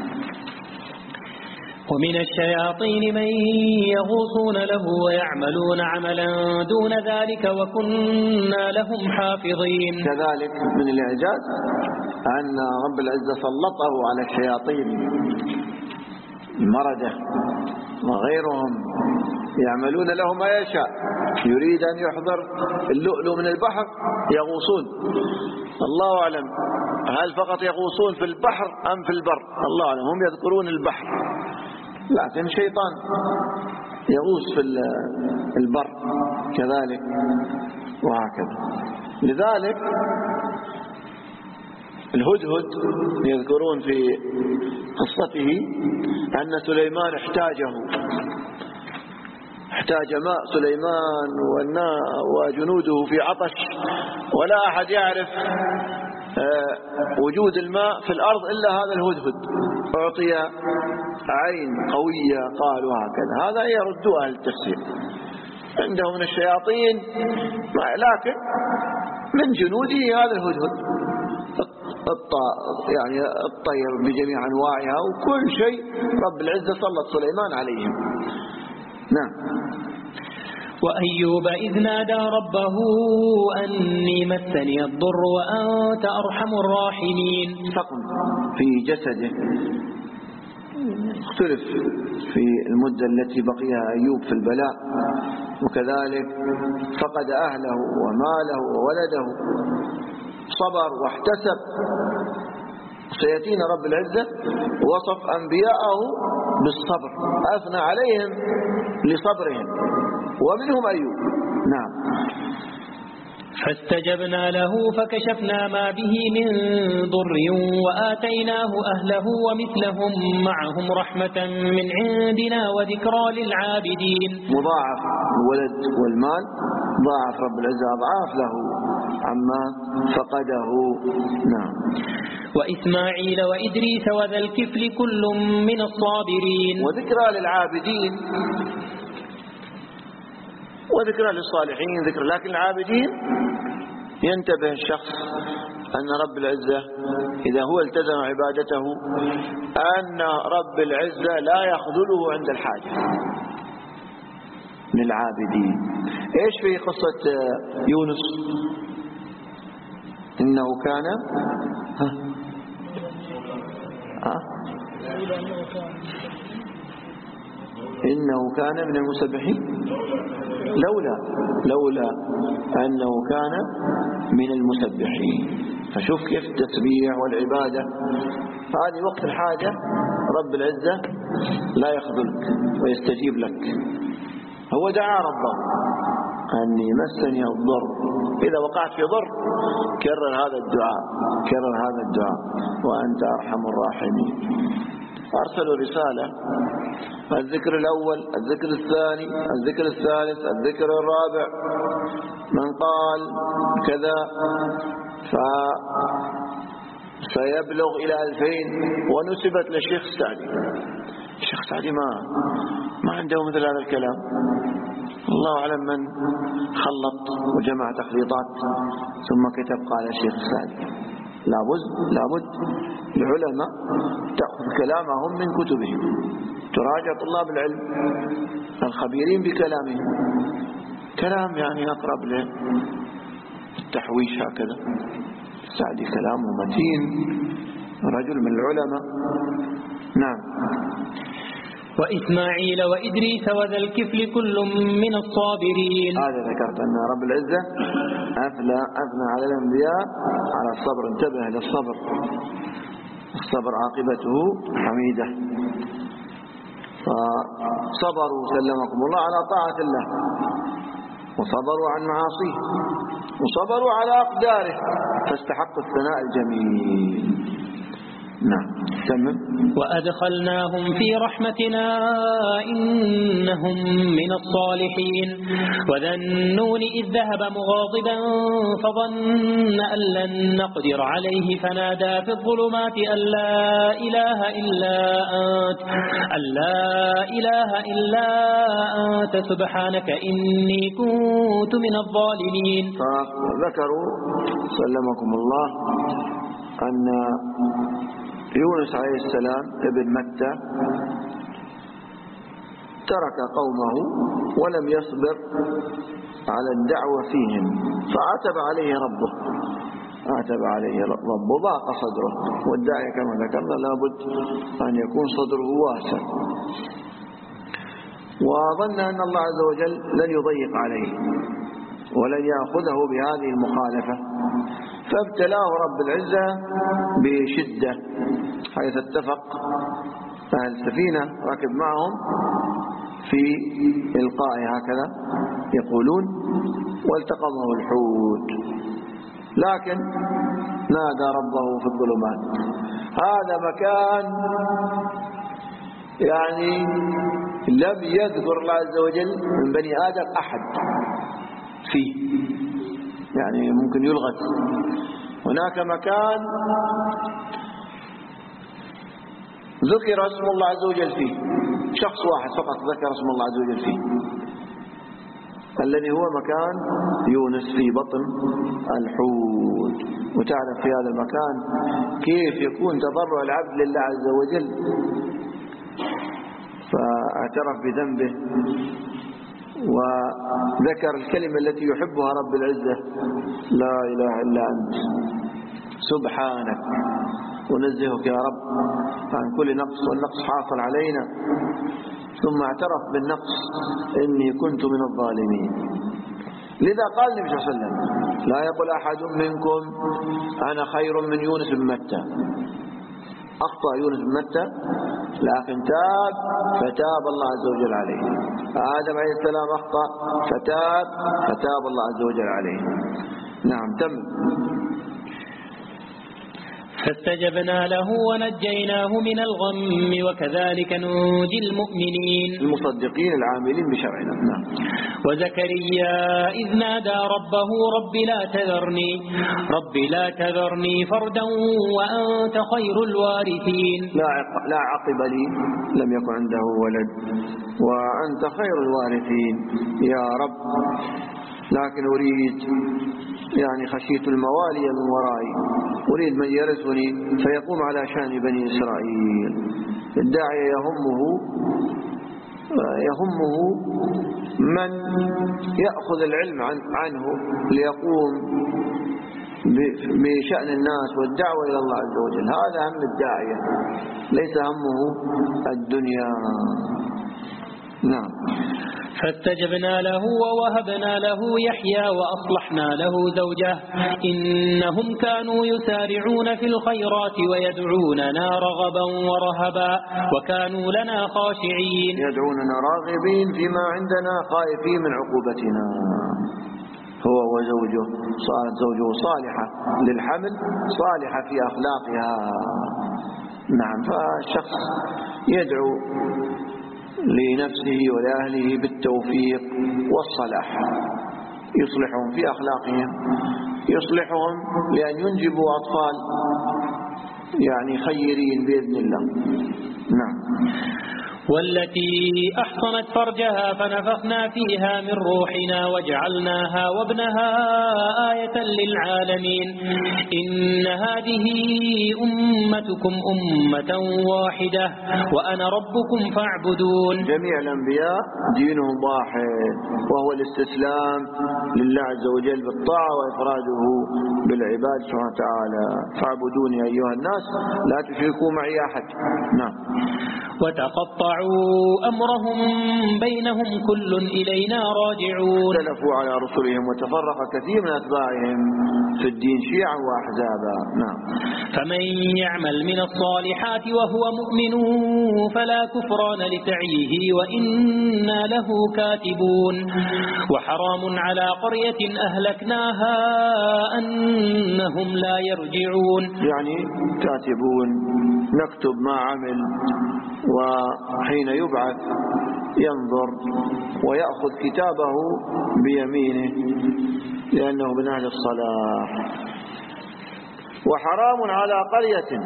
ومن الشياطين من يغوصون له ويعملون عملا دون ذلك وكنا لهم حافظين. كذلك من الإعجاز أن رب العزة سلطه على الشياطين المردة وغيرهم يعملون له ما يشاء. يريد أن يحضر اللؤلؤ من البحر يغوصون، الله أعلم هل فقط يغوصون في البحر أم في البر، الله أعلم. هم يذكرون البحر، لكن شيطان يغوص في البر كذلك وهكذا. لذلك الهدهد يذكرون في قصته أن سليمان احتاجه، احتاج ماء سليمان وجنوده في عطش، ولا أحد يعرف وجود الماء في الأرض إلا هذا الهدهد، أعطي عين قوية قالوا هكذا. هذا يردوا أهل التفسير عندهم من الشياطين، لكن من جنوده هذا الهدهد يعني الطير بجميع أنواعها وكل شيء رب العزة سلط سليمان عليهم. نعم. وأيوب إذ نادى ربه أني مسني الضر وأنت أرحم الراحمين. سقم في جسده اختلف في المدة التي بقيها أيوب في البلاء، وكذلك فقد أهله وماله وولده، صبر واحتسب. سيأتينا رب العزة وصف أنبياءه بالصبر، أثنى عليهم لصبرهم ومنهم أيوب. نعم. فاستجبنا له فكشفنا ما به من ضر وآتيناه أهله ومثلهم معهم رحمة من عندنا وذكرى للعابدين. مضاعف الولد والمال، ضاعف رب العزة أضعاف له عما فقده. نعم. وإسماعيل وإدريس وذا الكفل كل من الصابرين. وذكرى للعابدين وذكرى للصالحين ذكر، لكن العابدين ينتبه الشخص أن رب العزة إذا هو التزم عبادته أن رب العزة لا يخذله عند الحاجة. للعابدين إيش في قصة يونس؟ إنه كان ها ها إنه كان من المسبحين، لولا لولا أنه كان من المسبحين. فشوف كيف التسبيح والعبادة هذه وقت الحاجة رب العزة لا يخذلك ويستجيب لك. هو دعا ربه أني مسني الضر، إذا وقعت في ضر كرر هذا الدعاء، كرر هذا الدعاء وأنت أرحم الراحمين. أرسلوا رسالة، الذكر الأول، الذكر الثاني، الذكر الثالث، الذكر الرابع، من قال كذا فسيبلغ إلى ألفين، ونسبت للشيخ السعدي. الشيخ السعدي ما ما عنده مثل هذا الكلام، الله أعلم من خلط وجمع تخليطات ثم كتب قال الشيخ السعدي. لابد لابد العلماء تأخذ كلامهم من كتبهم، تراجع طلاب العلم الخبيرين بكلامهم، كلام يعني أقرب للتحويش هكذا. السعدي كلامه متين، رجل من العلماء. نعم. وإسماعيل وإدريس وذا الكفل كل من الصابرين. هذا ذكرت أن رب العزة أثنى أثنى على الأنبياء على الصبر. انتبه للصبر، الصبر عاقبته حميدة. فصبروا سلمكم الله على طاعة الله، وصبروا عن معاصيه، وصبروا على أقداره، فاستحقوا الثناء الجميل. نعم. تمام. وأدخلناهم في رحمتنا إنهم من الصالحين. وذا النون إذ ذهب مغاضبا فظن أن لن نقدر عليه فنادى في الظلمات أن لا إله إلا أنت أن لا إله إلا أنت سبحانك إني كنت من الظالمين. فذكروا سلمكم الله أن يونس عليه السلام ابن متى ترك قومه ولم يصبر على الدعوة فيهم فعتب عليه ربه عتب عليه ربه ضاق صدره، والداعي كما ذكرنا لابد أن يكون صدره واسع، وظن أن الله عز وجل لن يضيق عليه ولن يأخذه بهذه المخالفة، فابتلاه رب العزة بشدة حيث اتفق أهل السفينة ركب معهم في إلقاء هكذا يقولون والتقمه الحوت، لكن نادى ربه في الظلمات. هذا مكان يعني لم يذكر الله عز وجل من بني آدم أحد فيه، يعني ممكن يلغت. هناك مكان ذكر اسم الله عز وجل فيه، شخص واحد فقط ذكر اسم الله عز وجل فيه، الذي هو مكان يونس في بطن الحوت. وتعرف في هذا المكان كيف يكون تضرع العبد لله عز وجل، فاعترف بذنبه وذكر الكلمة التي يحبها رب العزة: لا إله إلا أنت سبحانك، ونزهك يا رب عن كل نقص، والنقص حاصل علينا. ثم اعترف بالنقص: إني كنت من الظالمين. لذا قال النبي صلى الله عليه وسلم: لا يقول أحد منكم أنا خير من يونس بن متى. أخطأ يونس بن متى لكن تاب فتاب الله عز وجل عليه. آدم عليه السلام أخطأ فتاب فتاب الله عز وجل عليه. نعم تم. فاستجبنا له ونجيناه من الغم وكذلك ننجي المؤمنين المصدقين العاملين بشرعنا. نعم. وزكريا إذ نادى ربه رب لا تذرني رب لا تذرني فردا وأنت خير الوارثين. لا لا عقب لي، لم يكن عنده ولد، وأنت خير الوارثين يا رب، لكن أريد يعني خشيت الموالي من ورائي، أريد من يرثني فيقوم على شأن بني إسرائيل. الداعي يهمه يهمه من يأخذ العلم عن عنه ليقوم بشأن الناس والدعوة إلى الله عز وجل. هذا هم الداعية، ليس همه الدنيا. نعم. فاستجبنا له ووهبنا له يحيى وأصلحنا له زوجه إنهم كانوا يسارعون في الخيرات ويدعوننا رغبا ورهبا وكانوا لنا خاشعين. يدعوننا راغبين فيما عندنا خائفين من عقوبتنا. هو وزوجه، صارت زوجه صالحة للحمل، صالحة في أخلاقها. نعم. فالشخص يدعو لنفسه ولأهله بالتوفيق والصلاح، يصلحهم في أخلاقهم، يصلحهم لأن ينجبوا أطفال يعني خيرين بإذن الله. نعم. والتي أحصنت فرجها فنفخنا فيها من روحنا وجعلناها وابنها آية للعالمين إن هذه أمتكم أمة واحدة وأنا ربكم فاعبدون. جميع الأنبياء دينهم واحد، وهو الاستسلام لله عز وجل بالطاعة وإفراده بالعباد سبحانه وتعالى. فاعبدوني أيها الناس لا تشركوا معي أحد. نعم. وتقطعوا أمرهم بينهم كل إلينا راجعون. اختلفوا على رسلهم وتفرق كثير من أتباعهم في الدين شيعا وأحزابا. نعم. فمن يعمل من الصالحات وهو مؤمن فلا كفران لسعيه وإنا له كاتبون. وحرام على قرية أهلكناها أنهم لا يرجعون. يعني كاتبون نكتب ما عمل، وحين يبعث ينظر ويأخذ كتابه بيمينه لأنه من أهل الصلاح. وحرام على قرية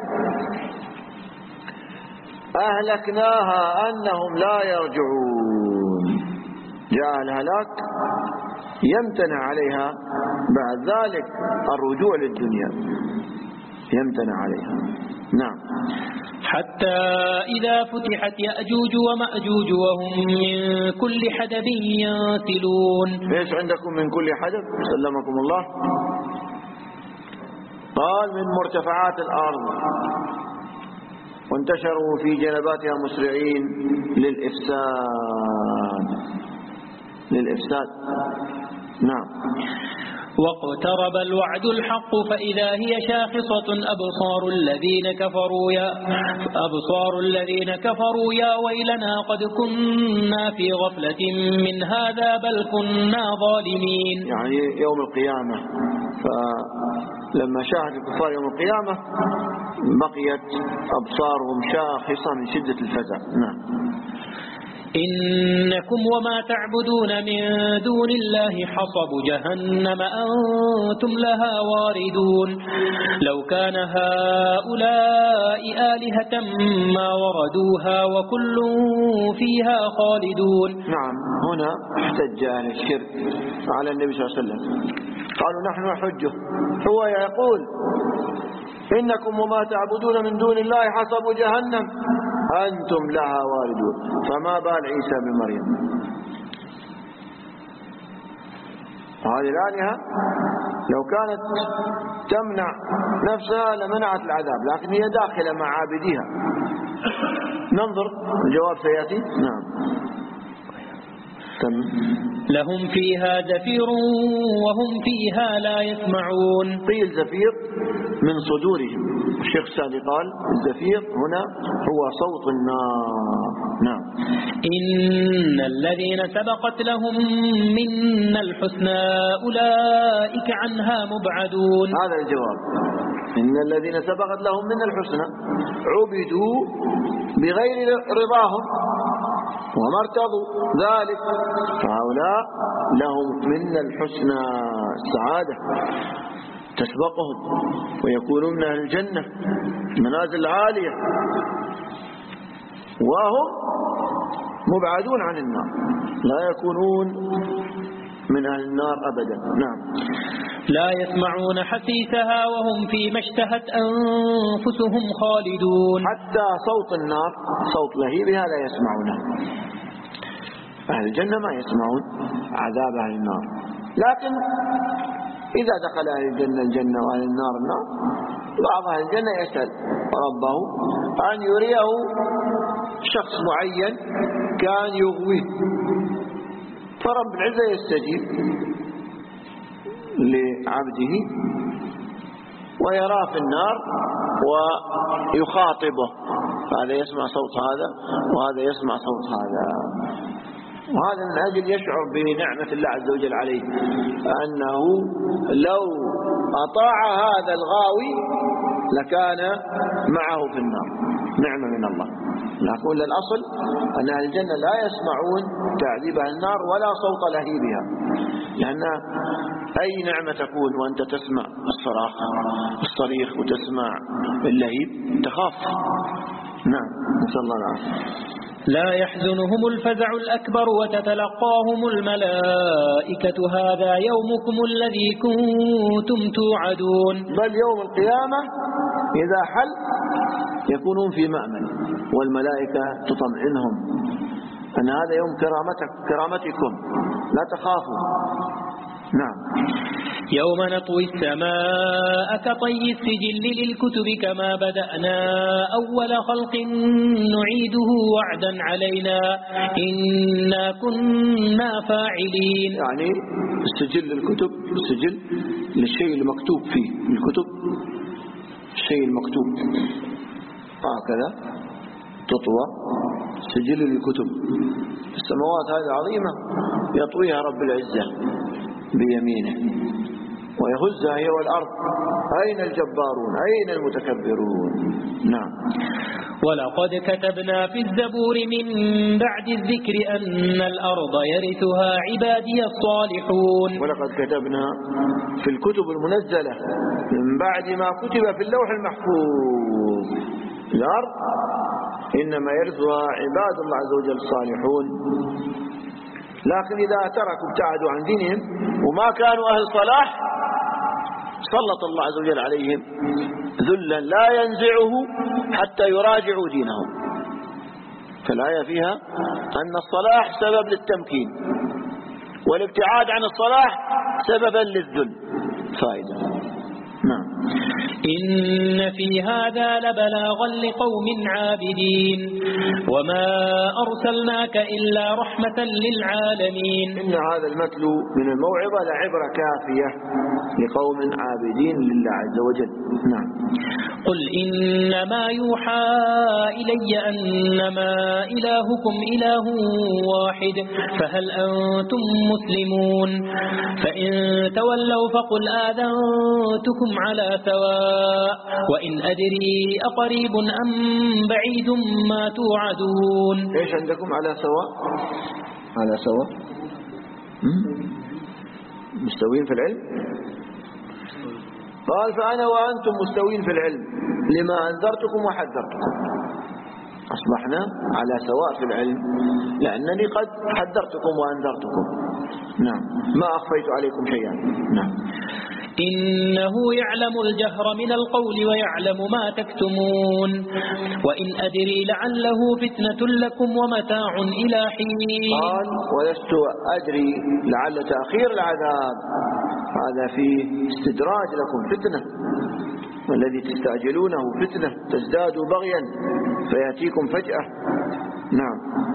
أهلكناها أنهم لا يرجعون، جاء الهلاك يمتنع عليها بعد ذلك الرجوع للدنيا، يمتنع عليها. نعم. حتى إذا فتحت يأجوج ومأجوج وهم من كل حدب ينسلون. ايش عندكم من كل حدب؟ سلمكم الله. قال من مرتفعات الأرض، وانتشروا في جنباتها مسرعين للإفساد للإفساد. نعم. واقترب الوعد الحق فإذا هي شاخصة أبصار الذين كفروا يا أبصار الذين كفروا يا ويلنا قد كنا في غفلة من هذا بل كنا ظالمين. يعني يوم القيامة، فلما شاهد الكفار يوم القيامة بقيت أبصارهم شاخصة من شدة الفزع. نعم. إنكم وما تعبدون من دون الله حصب جهنم أنتم لها واردون لو كان هؤلاء آلهة ما وردوها وكل فيها خالدون. نعم. هنا احتج أهل الشرك على النبي صلى الله عليه وسلم، قالوا نحن نحجه، هو يقول إنكم وما تعبدون من دون الله حصب جهنم أنتم لها واردون، فما بال عيسى بمريم؟ هذه الآلهة لو كانت تمنع نفسها لمنعت العذاب، لكن هي داخلة مع عابديها. ننظر الجواب سيأتي. نعم. لهم فيها زفير وهم فيها لا يسمعون. قيل زفير من صدورهم، الشيخ السعدي قال الزفير هنا هو صوت النار. نعم. إن الذين سبقت لهم منا الحسنى أولئك عنها مبعدون. هذا الجواب، إن الذين سبقت لهم منا الحسنى عبدوا بغير رضاهم وما ارتضوا ذلك، فهؤلاء لهم منا الحسنى السعادة تسبقهم ويكونون من أهل الجنة منازل عالية، وهم مبعدون عن النار لا يكونون من أهل النار أبدا. نعم. لا يسمعون حسيسها وهم فيما اشتهت أنفسهم خالدون. حتى صوت النار، صوت لهيبها لا يسمعونه. أهل الجنة ما يسمعون عذاب أهل النار، لكن إذا دخل أهل الجنة الجنة وأهل النار النار، بعض أهل الجنة يسأل ربه أن يريه شخص معين كان يغويه، فرب العزة يستجيب لعبده ويراه في النار ويخاطبه، هذا يسمع صوت هذا وهذا يسمع صوت هذا، وهذا من أجل يشعر بنعمة الله عز وجل عليه، أنه لو أطاع هذا الغاوي لكان معه في النار، نعمة من الله. نقول الأصل أن أهل الجنة لا يسمعون تعذيب أهل النار ولا صوت لهيبها، لأن أي نعمة تكون وأنت تسمع الصراخ الصريخ وتسمع اللهيب تخاف. نعم. نسأل الله العافية. لا يحزنهم الفزع الأكبر وتتلقاهم الملائكة هذا يومكم الذي كنتم توعدون. بل يوم القيامة إذا حل يكونون في مأمن، والملائكة تطمئنهم أن هذا يوم كرامتك كرامتكم لا تخافوا. نعم. يوم نطوي السماء كطي السجل للكتب كما بدأنا أول خلق نعيده وعدا علينا إنا كنا فاعلين. يعني السجل للكتب، السجل للشيء المكتوب فيه الكتب، الشيء المكتوب هكذا تطوى سجل للكتب. السماوات هذه العظيمة يطويها رب العزة بيمينه ويهزها هي والأرض، أين الجبارون أين المتكبرون. نعم. ولقد كتبنا في الزبور من بعد الذكر أن الأرض يرثها عبادي الصالحون. ولقد كتبنا في الكتب المنزلة من بعد ما كتب في اللوح المحفوظ الأرض إنما يرثها عباد الله عز وجل الصالحون. لكن إذا تركوا ابتعدوا عن دينهم وما كانوا أهل صلاح سلط الله عز وجل عليهم ذلا لا ينزعه حتى يراجعوا دينهم. فالآية فيها أن الصلاح سبب للتمكين والابتعاد عن الصلاح سببا للذل. فائدة. نعم. إن في هذا لبلاغا لقوم عابدين وما أرسلناك إلا رحمة للعالمين. إن هذا المثل من الموعظة لعبرة كافية لقوم عابدين لله عز وجل. نعم. قل إنما يوحى إلي أنما إلهكم إله واحد فهل أنتم مسلمون فإن تولوا فقل آذنتكم على سواء وإن أدري أقريب أم بعيد ما توعدون. إيش عندكم على سواء؟ على سواء مستوين في العلم. قال فأنا وأنتم مستوين في العلم لما أنذرتكم وحذرتكم. أصبحنا على سواء في العلم لأنني قد حذرتكم وأنذرتكم. نعم. ما أخفيت عليكم شيئا. نعم. إنه يعلم الجهر من القول ويعلم ما تكتمون وإن أدري لعله فتنة لكم ومتاع إلى حين. قال ولست أدري لعل تأخير العذاب هذا فيه استدراج لكم فتنة والذي تستعجلونه فتنة تزدادوا بغيا فيأتيكم فجأة. نعم.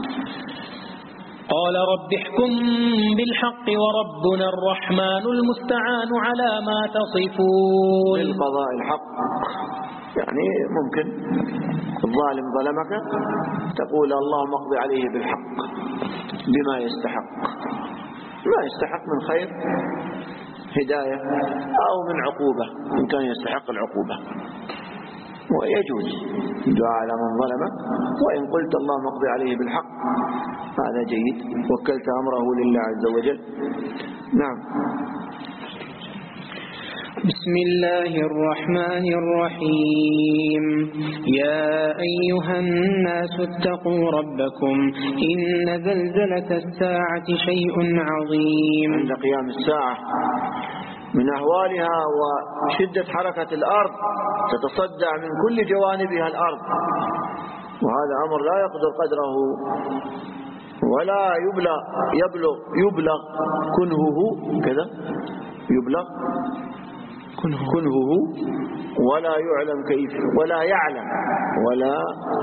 قال رب احكم بالحق وربنا الرحمن المستعان على ما تصفون. بالقضاء الحق يعني ممكن الظالم ظلمك تقول اللهم اقضي عليه بالحق بما يستحق ما يستحق من خير هداية أو من عقوبة إن كان يستحق العقوبة ويجوز دعاء على من ظلم. وإن قلت اللهم اقضي عليه بالحق هذا جيد وكلت أمره لله عز وجل. نعم. بسم الله الرحمن الرحيم. يا أيها الناس اتقوا ربكم إن زلزلة الساعة شيء عظيم. عند قيام الساعة من أهوالها وشدة حركة الأرض تتصدع من كل جوانبها الأرض وهذا أمر لا يقدر قدره ولا يبلغ يبلغ يبلغ كنهه كذا يبلغ كنهه ولا يعلم كيف ولا يعلم ولا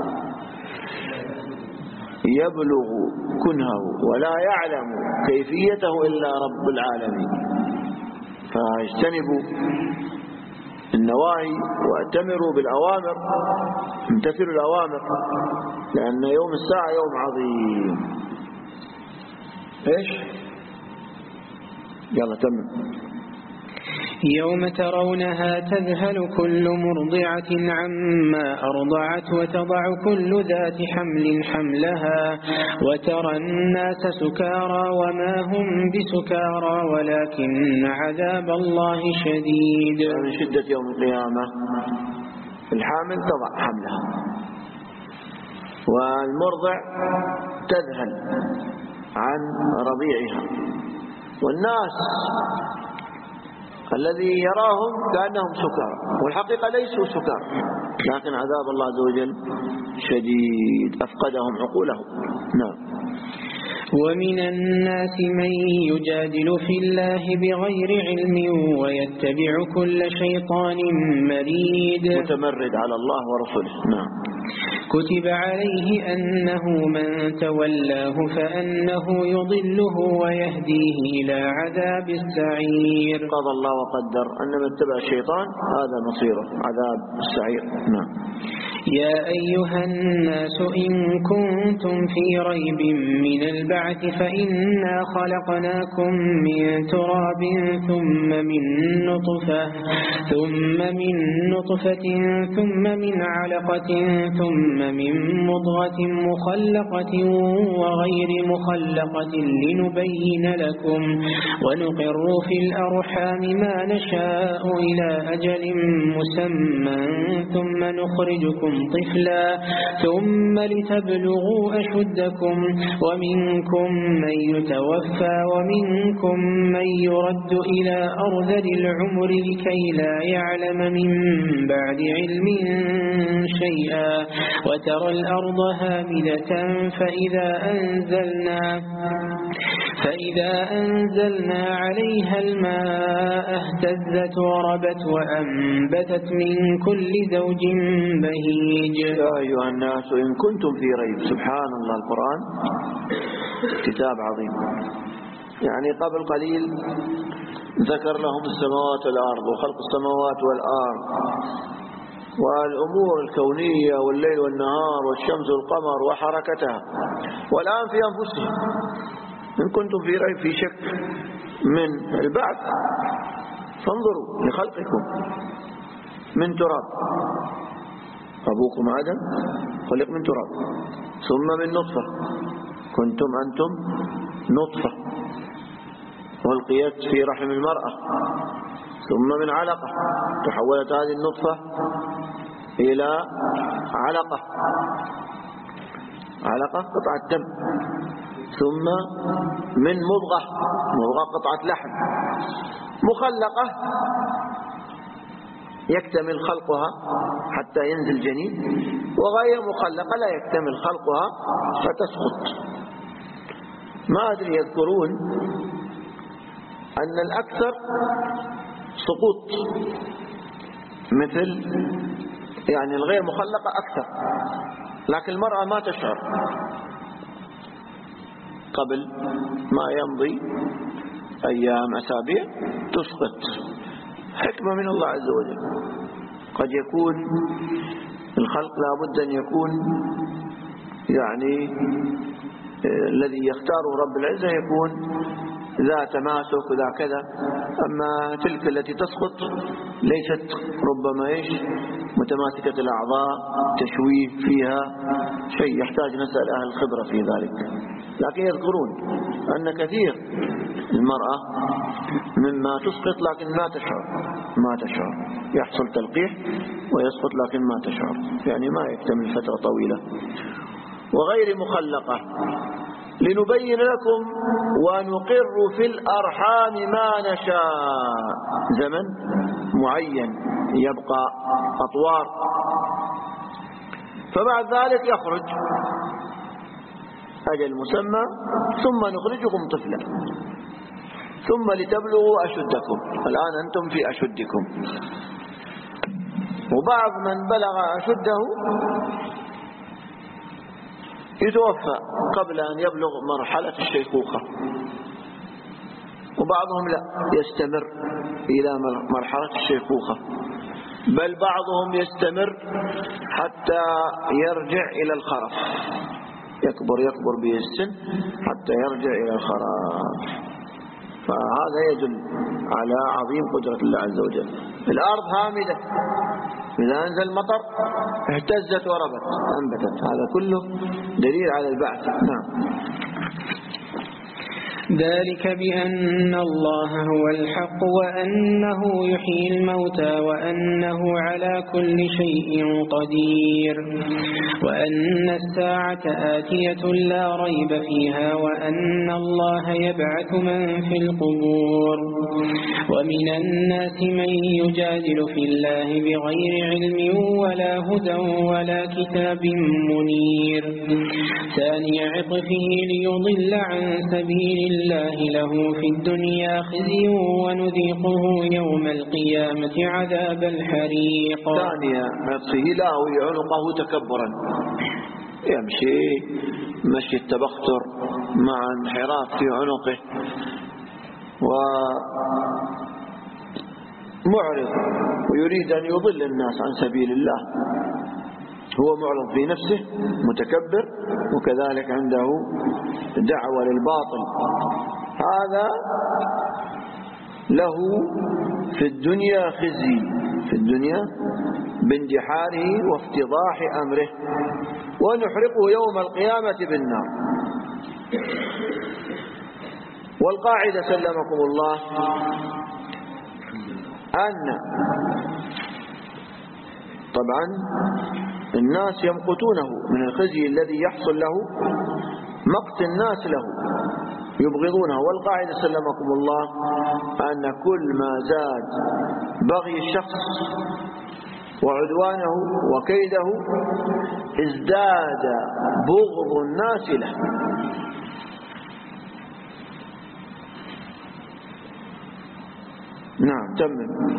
يبلغ كنهه ولا يعلم كيفيته إلا رب العالمين. فاجتنبوا النواهي واتمروا بالأوامر امتثلوا الأوامر لأن يوم الساعة يوم عظيم. ايش يلا تمم. يوم ترونها تذهل كل مرضعة عما أرضعت وتضع كل ذات حمل حملها وترى الناس سكارى وما هم بسكارى ولكن عذاب الله شديد. من شدة يوم القيامة الحامل تضع حملها والمرضع تذهل عن رضيعها والناس الذي يراهم كأنهم سكارى والحقيقة ليسوا سكارى لكن عذاب الله عز وجل شديد أفقدهم عقولهم. نعم. ومن الناس من يجادل في الله بغير علم ويتبع كل شيطان مريد متمرد على الله ورسوله. نعم. كتب عليه أنه من تولاه فأنه يضله ويهديه إلى عذاب السعير. قضى الله وقدر أن من اتبع الشيطان هذا مصيره عذاب السعير. نعم. يا أيها الناس إن كنتم في ريب من البعث فإنا خلقناكم من تراب ثم من نطفة ثم من نطفة ثم من علقة ثم من مضغة مخلقة وغير مخلقة لنبين لكم ونقر في الأرحام ما نشاء إلى أجل مسمى ثم نخرجكم طفلا ثم لتبلغوا أشدكم ومنكم من يتوفى ومنكم من يرد إلى أرذل العمر لكي لا يعلم من بعد علم شيئا وترى الأرض هامدة فإذا أنزلنا فإذا أنزلنا عليها الماء اهتزت وربت وأنبتت من كل زوج بهيج. يا أيها الناس إن كنتم في ريب. سبحان الله، القرآن كتاب عظيم. يعني قبل قليل ذكر لهم السماوات والأرض وخلق السماوات والأرض والأمور الكونية والليل والنهار والشمس والقمر وحركتها، والآن في أنفسهم إن كنتم في ريب، في شك من البعث، فانظروا لخلقكم من تراب، أبوكم آدم خلق من تراب، ثم من نطفة، كنتم أنتم نطفة ألقيت في رحم المرأة، ثم من علقة تحولت هذه النطفة إلى علقة علقة قطعة دم، ثم من مضغة مضغة قطعة لحم مخلقة يكتمل خلقها حتى ينزل جنين، وغير مخلقة لا يكتمل خلقها فتسقط. ما أدري يذكرون أن الأكثر سقوط، مثل يعني الغير مخلقة أكثر، لكن المرأة ما تشعر قبل ما يمضي أيام أسابيع تسقط. حكمة من الله عز وجل. قد يكون الخلق لابد أن يكون يعني الذي يختاره رب العزة يكون ذا تماسك وذا كذا، أما تلك التي تسقط ليست ربما إيش متماسكة الأعضاء، تشويه فيها شيء يحتاج نسأل أهل الخبرة في ذلك. لكن يذكرون أن كثير المرأة مما تسقط لكن ما تشعر ما تشعر يحصل تلقيح ويسقط لكن ما تشعر، يعني ما يكتمل فترة طويلة. وغير مخلقة لنبين لكم ونقر في الأرحام ما نشاء، زمن معين يبقى أطوار، فبعد ذلك يخرج أجل مسمى ثم نخرجكم طفلا ثم لتبلغوا أشدكم. الآن أنتم في أشدكم، وبعض من بلغ أشده يتوفى قبل أن يبلغ مرحلة الشيخوخة، وبعضهم لا يستمر إلى مرحلة الشيخوخة، بل بعضهم يستمر حتى يرجع إلى الخرف، يكبر يكبر به السن حتى يرجع إلى الخرف. فهذا يدل على عظيم قدرة الله عز وجل. الأرض هامدة، إذا أنزل المطر اهتزت وربت أنبتت، هذا كله دليل على البعث. نعم. ذلك بأن الله هو الحق وأنه يحيي الموتى وأنه على كل شيء قدير وأن الساعة آتية لا ريب فيها وأن الله يبعث من في القبور. ومن الناس من يجادل في الله بغير علم ولا هدى ولا كتاب منير ثاني عطفه ليضل عن سبيل الله له في الدنيا خزي ونذيقه يوم القيامة عذاب الحريق. ثاني عطفه لاوي عنقه تكبرا، يمشي مشي التبختر مع انحراف في عنقه ومعرض ويريد أن يضل الناس عن سبيل الله. هو معرض في نفسه متكبر، وكذلك عنده دعوة للباطل. هذا له في الدنيا خزي، في الدنيا باندحاره وافتضاح أمره، ونحرقه يوم القيامة بالنار. والقاعدة سلمكم الله أن طبعا الناس يمقتونه من الخزي الذي يحصل له، مقت الناس له يبغضونه. والقاعدة سلمكم الله أن كل ما زاد بغي الشخص وعدوانه وكيده ازداد بغض الناس له. نعم تمام.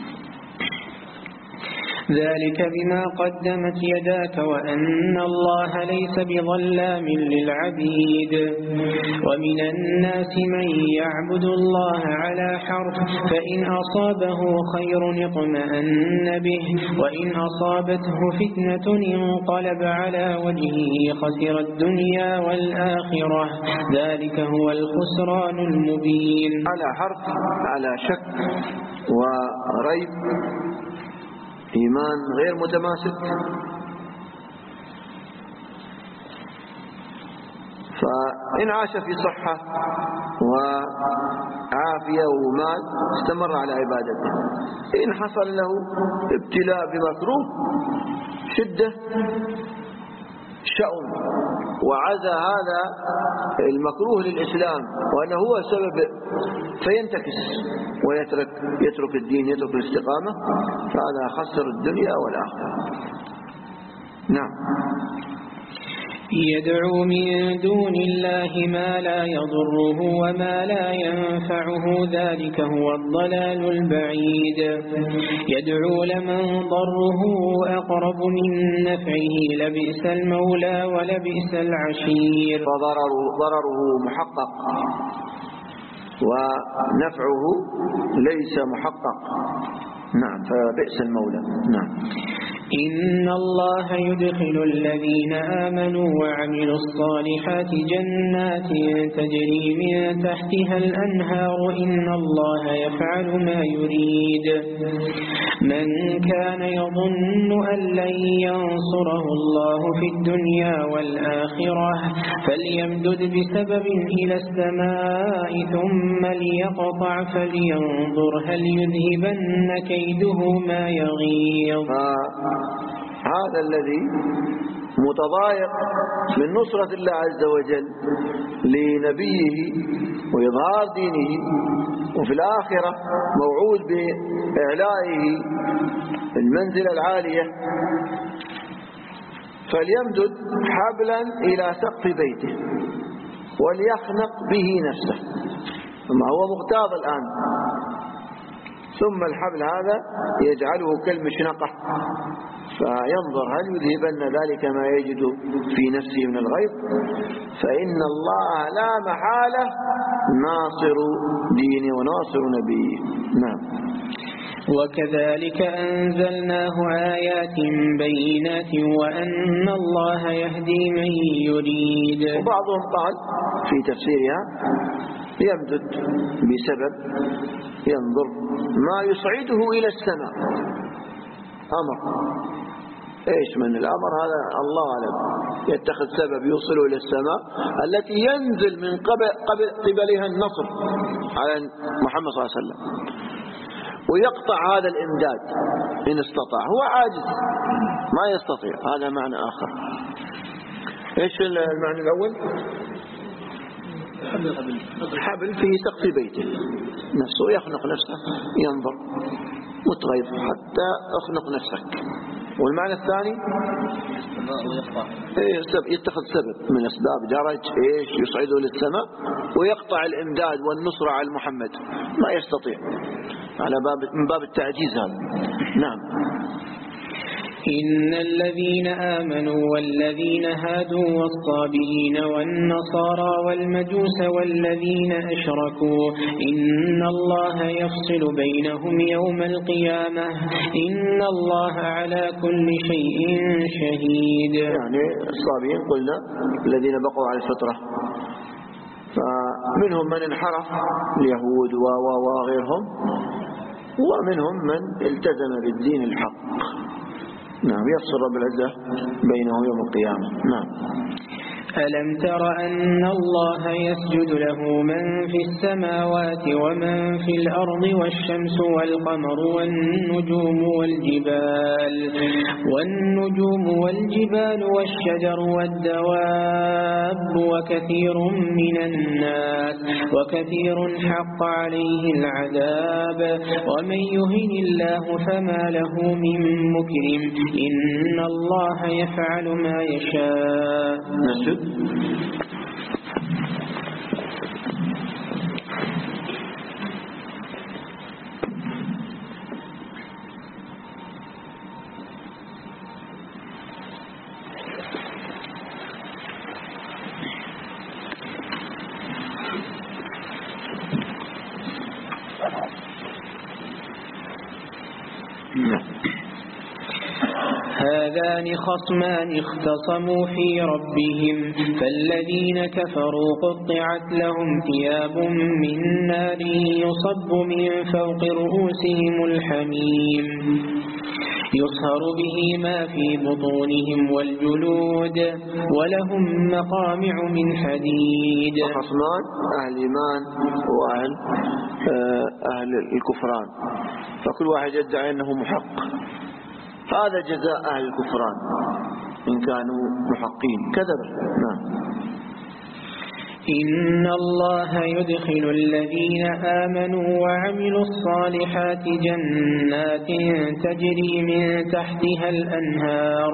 ذلك بما قدمت يداك وأن الله ليس بظلام للعبيد. ومن الناس من يعبد الله على حرف، فإن أصابه خير اطمأن به، وإن أصابته فتنة انقلب على وجهه خسر الدنيا والآخرة، ذلك هو الخسران المبين. على حرف، على شك وريب، إيمان غير متماسك. فإن عاش في صحة وعافية ومال استمر على عبادته. إن حصل له ابتلاء بمكروه، شدة، شؤم، وعزى هذا المكروه للإسلام وأنه هو سبب، فينتكس ويترك يترك الدين، يترك الاستقامة، فهذا خسر الدنيا والآخرة. نعم. يدعو من دون الله ما لا يضره وما لا ينفعه، ذلك هو الضلال البعيد. يدعو لمن ضره أقرب من نفعه، لبئس المولى ولبئس العشير. فضرره ضرره محقق ونفعه ليس محقق. نعم، فبئس المولى. نعم. إن الله يدخل الذين آمنوا وعملوا الصالحات جنات تجري من تحتها الأنهار، إن الله يفعل ما يريد. من كان يظن أن لن ينصره الله في الدنيا والآخرة فليمدد بسبب إلى السماء ثم ليقطع فلينظر هل يذهبن كيده ما يغيظ. هذا الذي متضايق من نصرة الله عز وجل لنبيه وإظهار دينه، وفي الآخرة موعود بإعلائه المنزلة العالية، فليمدد حبلا إلى سقف بيته وليخنق به نفسه، ثم هو مغتاظ الآن، ثم الحبل هذا يجعله كالمشنقة، فينظر هل يذهبن ذلك ما يجد في نفسه من الغيظ، فإن الله لا محالة ناصر دينه وناصر نبيه. نعم. وكذلك أنزلناه آيات بينات وأن الله يهدي من يريد. وبعضهم قال في تفسيرها يمدد بسبب ينظر ما يصعده إلى السماء، أمر إيش من الأمر هذا الله أعلم، يتخذ سبب يوصله إلى السماء التي ينزل من قبل قبل قبلها النصر على محمد صلى الله عليه وسلم، ويقطع هذا الإمداد إن استطاع. هو عاجز ما يستطيع، هذا معنى آخر. إيش المعنى الأول؟ حبل في سقف بيته نفسه، يخنق نفسه، ينظر متغيظ حتى اخنق نفسك. والمعنى الثاني يتخذ سبب من أسباب درج إيش يصعده للسماء ويقطع الإمداد والنصر على محمد، ما يستطيع، على باب من باب التعجيز هذا. نعم. إن الذين آمنوا والذين هادوا والصابئين والنصارى والمجوس والذين أشركوا إن الله يفصل بينهم يوم القيامة إن الله على كل شيء شهيد. يعني الصابئين قلنا الذين بقوا على الفطرة، فمنهم من انحرف اليهود وغيرهم، ومنهم من التزم بالدين الحق. نعم، يفصل رب العزة بينه يوم القيامة. نعم. ألم تر أن الله يسجد له من في السماوات ومن في الأرض والشمس والقمر والنجوم والجبال والنجوم والجبال والشجر والدواب وكثير من الناس وكثير حق عليه العذاب ومن يهن الله فما له من مكرم إن الله يفعل ما يشاء. نسجد. هذان خصمان اختصموا في ربهم فالذين كفروا قطعت لهم ثياب من نار يصب من فوق رؤوسهم الحميم يصهر به ما في بطونهم والجلود ولهم مقامع من حديد. خصمان أهل الإيمان وأهل أهل الكفران، فكل واحد يدعي أنه محق. هذا جزاء أهل الكفران إن كانوا محقين، كذب. نعم. إن الله يدخل الذين آمنوا وعملوا الصالحات جنات تجري من تحتها الأنهار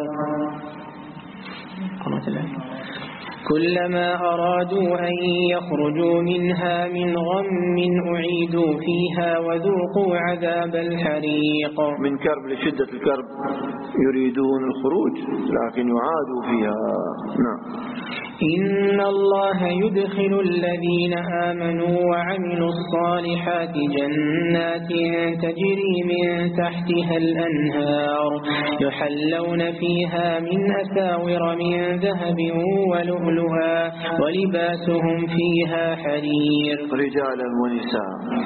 كلما أرادوا أن يخرجوا منها من غم أعيدوا فيها وذوقوا عذاب الحريق. من كرب لشدة الكرب يريدون الخروج لكن يعادوا فيها. نعم. إن الله يدخل الذين آمنوا وعملوا الصالحات جنات تجري من تحتها الأنهار يحلون فيها من أساور من ذهب ولؤلؤا ولباسهم فيها حرير. رجالا ونساء.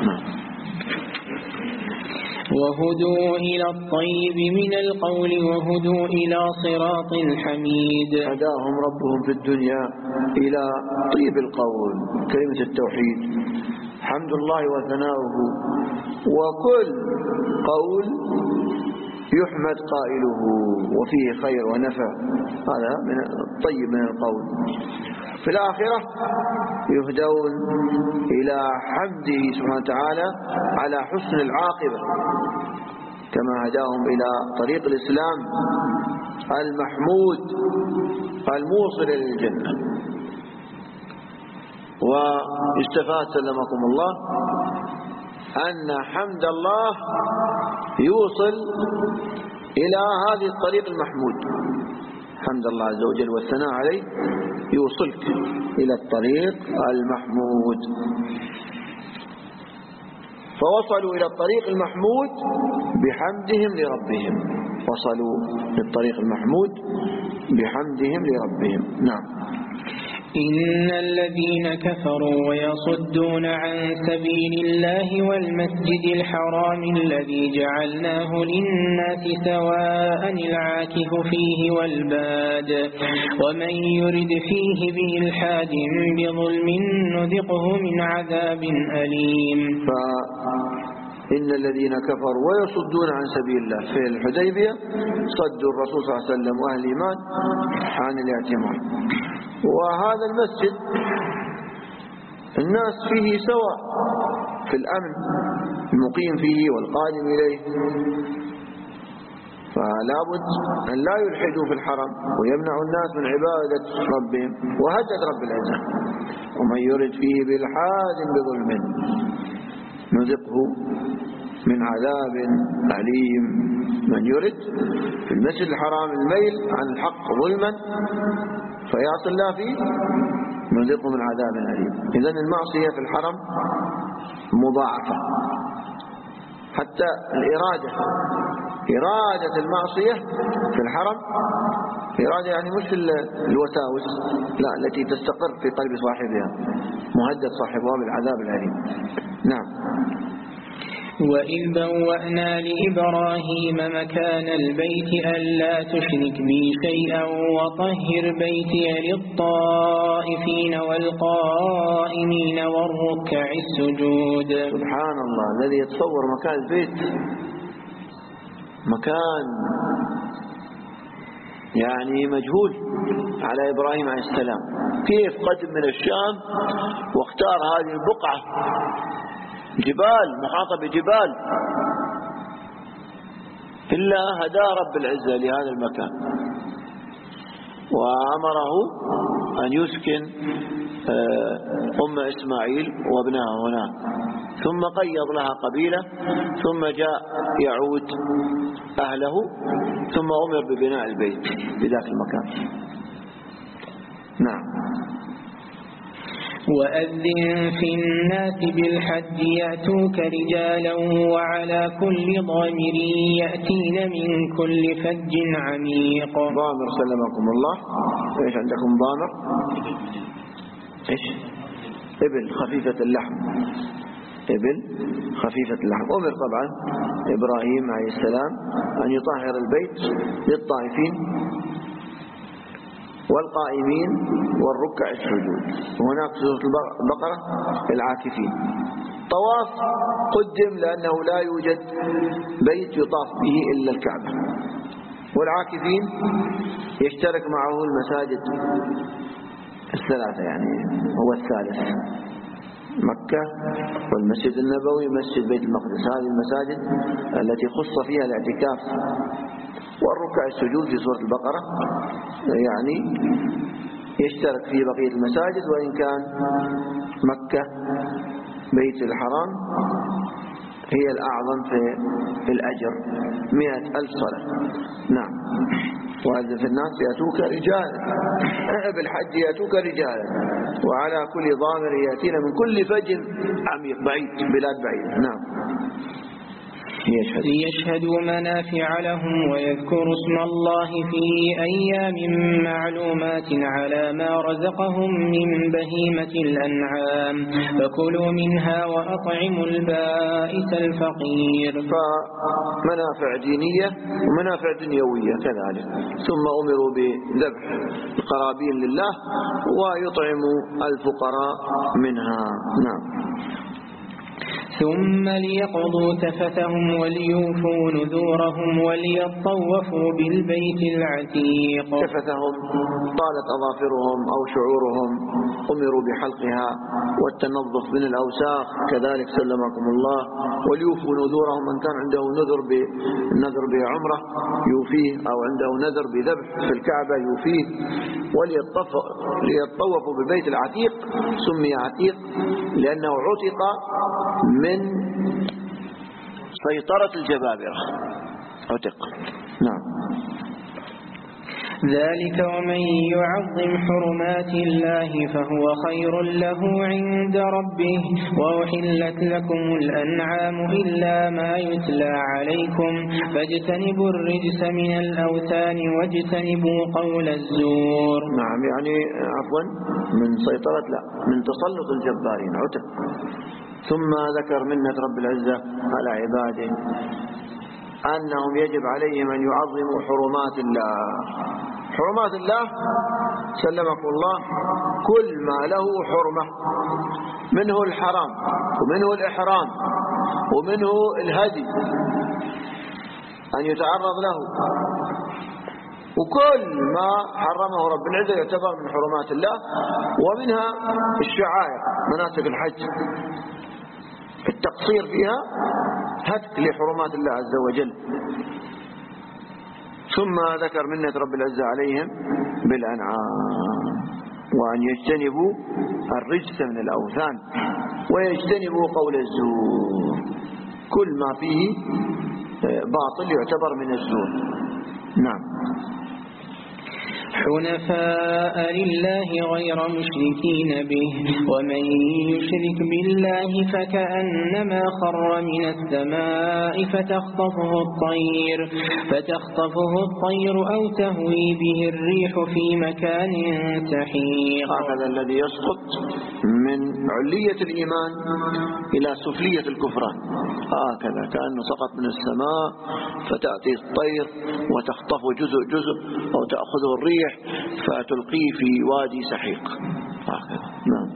وهدوا إلى الطيب من القول وهدوا إلى صراط الحميد. هداهم ربهم في الدنيا إلى طيب القول، كلمة التوحيد، حمد الله وثناؤه، وكل قول يحمد قائله وفيه خير ونفع، هذا من الطيب من القول. في الآخرة يهدون إلى حمده سبحانه وتعالى على حسن العاقبة، كما هداهم إلى طريق الإسلام المحمود الموصل إلى الجنة. ويستفاد سلمكم الله أن حمد الله يوصل إلى هذه الطريق المحمود. حمد الله عز وجل والثناء عليه يوصلك إلى الطريق المحمود. فوصلوا إلى الطريق المحمود بحمدهم لربهم، وصلوا للطريق المحمود بحمدهم لربهم. نعم. إن الذين كفروا ويصدون عن سبيل الله والمسجد الحرام الذي جعلناه للناس سواء العاكف فيه والباد ومن يرد فيه بإلحاد بظلم نذقه من عذاب أليم. إن الذين كفروا ويصدون عن سبيل الله في الحديبية صدوا الرسول صلى الله عليه وسلم وأهل الإيمان عن الاعتمار. وهذا المسجد الناس فيه سواء في الأمن، المقيم فيه والقادم إليه، فلا بد أن لا يلحدوا في الحرم ويمنعوا الناس من عبادة ربهم وهجة رب العزة. ومن يرد فيه بإلحاد بظلم نذقه من عذاب أليم. من يرد في المسجد الحرام الميل عن الحق ظلما فيعصي الله فيه نذقه من عذاب أليم. إذن المعصية في الحرم مضاعفة، حتى الإرادة إرادة المعصية في الحرم إرادة يعني مش الوساوس، لا، التي تستقر في قلب صاحبها، مهدد صاحبها بالعذاب الأليم. نعم. وإذ بوأنا لإبراهيم مكان البيت ألا تشرك بي شيئا وطهر بيتي للطائفين والقائمين والركع السجود. سبحان الله، الذي يتصور مكان البيت مكان يعني مجهول على إبراهيم عليه السلام، كيف قدم من الشام واختار هذه البقعة، جبال محاطة بجبال، إلا هدى رب العزة لهذا المكان وأمره أن يسكن أم إسماعيل وابنها هناك، ثم قيض لها قبيلة، ثم جاء يعود أهله، ثم أمر ببناء البيت في ذاك المكان. نعم. وأذن في الناس بالحج يأتوك رجالا وعلى كل ضامر يأتين من كل فج عميق. ضامر سلمكم الله. إيش عندكم ضامر؟ إيش؟ إبل خفيفة اللحم، إبل خفيفة اللحم. أمر طبعا إبراهيم عليه السلام أن يطهر البيت للطائفين والقائمين والركع السجود. وهناك سورة البقرة العاكفين. طواف قدم لأنه لا يوجد بيت يطاف به إلا الكعبة، والعاكفين يشترك معه المساجد الثلاثة، يعني هو الثالث، مكة والمسجد النبوي مسجد بيت المقدس، هذه المساجد التي خص فيها الاعتكاف. والركع السجود في سورة البقرة يعني يشترك في بقية المساجد، وإن كان مكة بيت الحرام هي الأعظم في الأجر، مئة ألف صلاة. نعم. وأذن في الناس يأتوك رجالا، بالحج يأتوك رجالا وعلى كل ضامر يأتين من كل فج عميق، بعيد، بلاد بعيدة. نعم. ليشهدوا منافع لهم ويذكروا اسم الله في أيام معلومات على ما رزقهم من بهيمة الأنعام فكلوا منها وأطعموا البائس الفقير. فمنافع دينية ومنافع دنيوية كذلك. ثم أمروا بذبح القرابين لله ويطعموا الفقراء منها. نعم. ثم ليقضوا تفثهم وليوفوا نذورهم وليطوفوا بالبيت العتيق. تفثهم طالت أظافرهم أو شعورهم أمروا بحلقها والتنظف من الأوساخ كذلك سلمكم الله. وليوفوا نذورهم، من كان عنده نذر بالنذر بعمرة يوفيه، أو عنده نذر بذبح في الكعبة يوفيه. وليطوفوا بالبيت العتيق، سمي عتيق لأنه عتق من سيطرة الجبابرة، عتق. نعم. ذلك ومن يعظم حرمات الله فهو خير له عند ربه. وأحلت لكم الأنعام إلا ما يتلى عليكم فاجتنبوا الرجس من الأوثان واجتنبوا قول الزور. نعم، يعني عفوا من سيطرة، لا، من تسلط الجبارين، عتق. ثم ذكر منة رب العزة على عباده أنهم يجب عليهم أن يعظموا حرمات الله. حرمات الله سلمكم الله كل ما له حرمة، منه الحرام ومنه الإحرام ومنه الهدي أن يتعرض له، وكل ما حرمه رب العزة يعتبر من حرمات الله. ومنها الشعائر، مناسك الحج، التقصير فيها هتك لحرمات الله عز وجل. ثم ذكر منة رب العزة عليهم بالأنعام، وأن يجتنبوا الرجس من الأوثان ويجتنبوا قول الزور، كل ما فيه باطل يعتبر من الزور. نعم. حنفاء لله غير مشركين به ومن يشرك بالله فكأنما خر من السماء فتخطفه الطير فتخطفه الطير أو تهوي به الريح في مكان سحيق. هذا الذي يسقط من علية الإيمان إلى سفلية الكفران، هكذا كأنه سقط من السماء فتأتي الطير وتخطف جزء جزء أو تأخذه الريح فتلقيه في وادي سحيق هكذا. نعم.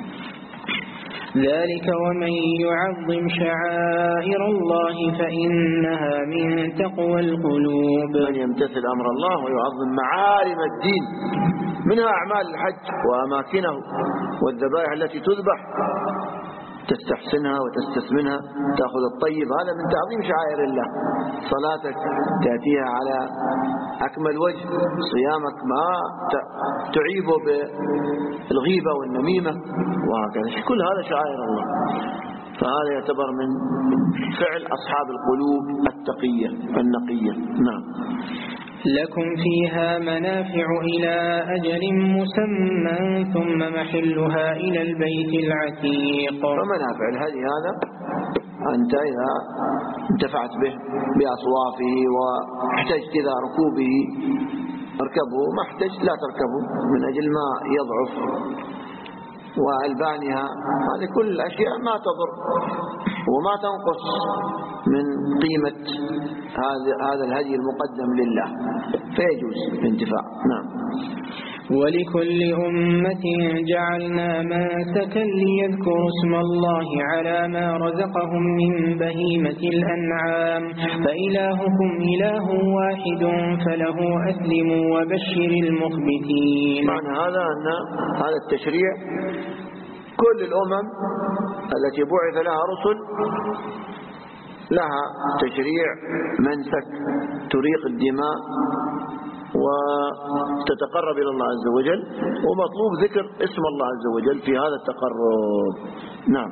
ذلك ومن يعظم شعائر الله فإنها من تقوى القلوب. من يمتثل أمر الله ويعظم معالم الدين منها أعمال الحج وأماكنه والذبائح التي تذبح تستحسنها وتستثمنها، تأخذ الطيب، هذا من تعظيم شعائر الله. صلاتك تأتيها على أكمل وجه، صيامك ما تعيبه بالغيبة والنميمة وهكذا، كل هذا شعائر الله. فهذا يعتبر من فعل أصحاب القلوب التقية النقية. نعم. لكم فيها منافع إلى أجل مسمى ثم محلها إلى البيت العتيق. فمنافع الهدي هذا أنت إذا انتفعت به بأصوافه واحتجت إلى ركوبه اركبه، ما احتج لا تركبه من أجل ما يضعف، وألبانها هذه كل الأشياء ما تضر وما تنقص من قيمة هذا هذا الهدي المقدم لله، فيجوز الانتفاع. نعم. ولكل أمة جعلنا منسكا ليذكروا اسم الله على ما رزقهم من بهيمة الأنعام فإلهكم إله واحد فله أسلموا وبشر المخبتين. معنى هذا أن هذا التشريع كل الأمم التي بعث لها رسل لها تشريع منسك تريق الدماء وتتقرب إلى الله عز وجل، ومطلوب ذكر اسم الله عز وجل في هذا التقرب. نعم.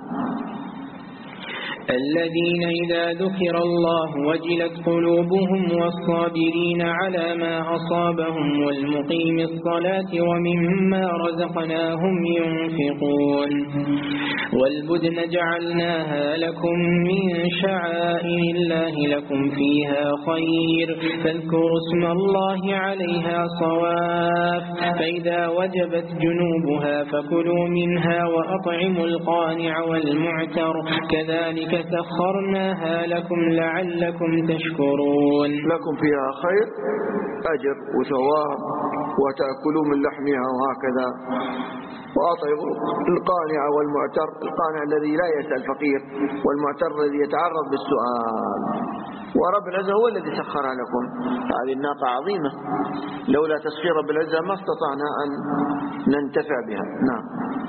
الذين إذا ذكر الله وجلت قلوبهم والصابرين على ما أصابهم والمقيم الصلاة ومما رزقناهم ينفقون. والبدن جعلناها لكم من شعائر الله لكم فيها خير فاذكروا اسم الله عليها صواف فإذا وجبت جنوبها فكلوا منها وأطعموا القانع والمعتر كذلك سخرناها لكم لعلكم تشكرون. لكم فيها خير أجر وثواب وتأكلوا من لحمها وهكذا، وأطعموا القانع والمعتر، القانع الذي لا يسأل فقير والمعتر الذي يتعرض بالسؤال. ورب العزة هو الذي سخرها لكم. هذه الناقة عظيمة، لولا تسخير رب العزة ما استطعنا أن ننتفع بها. نعم.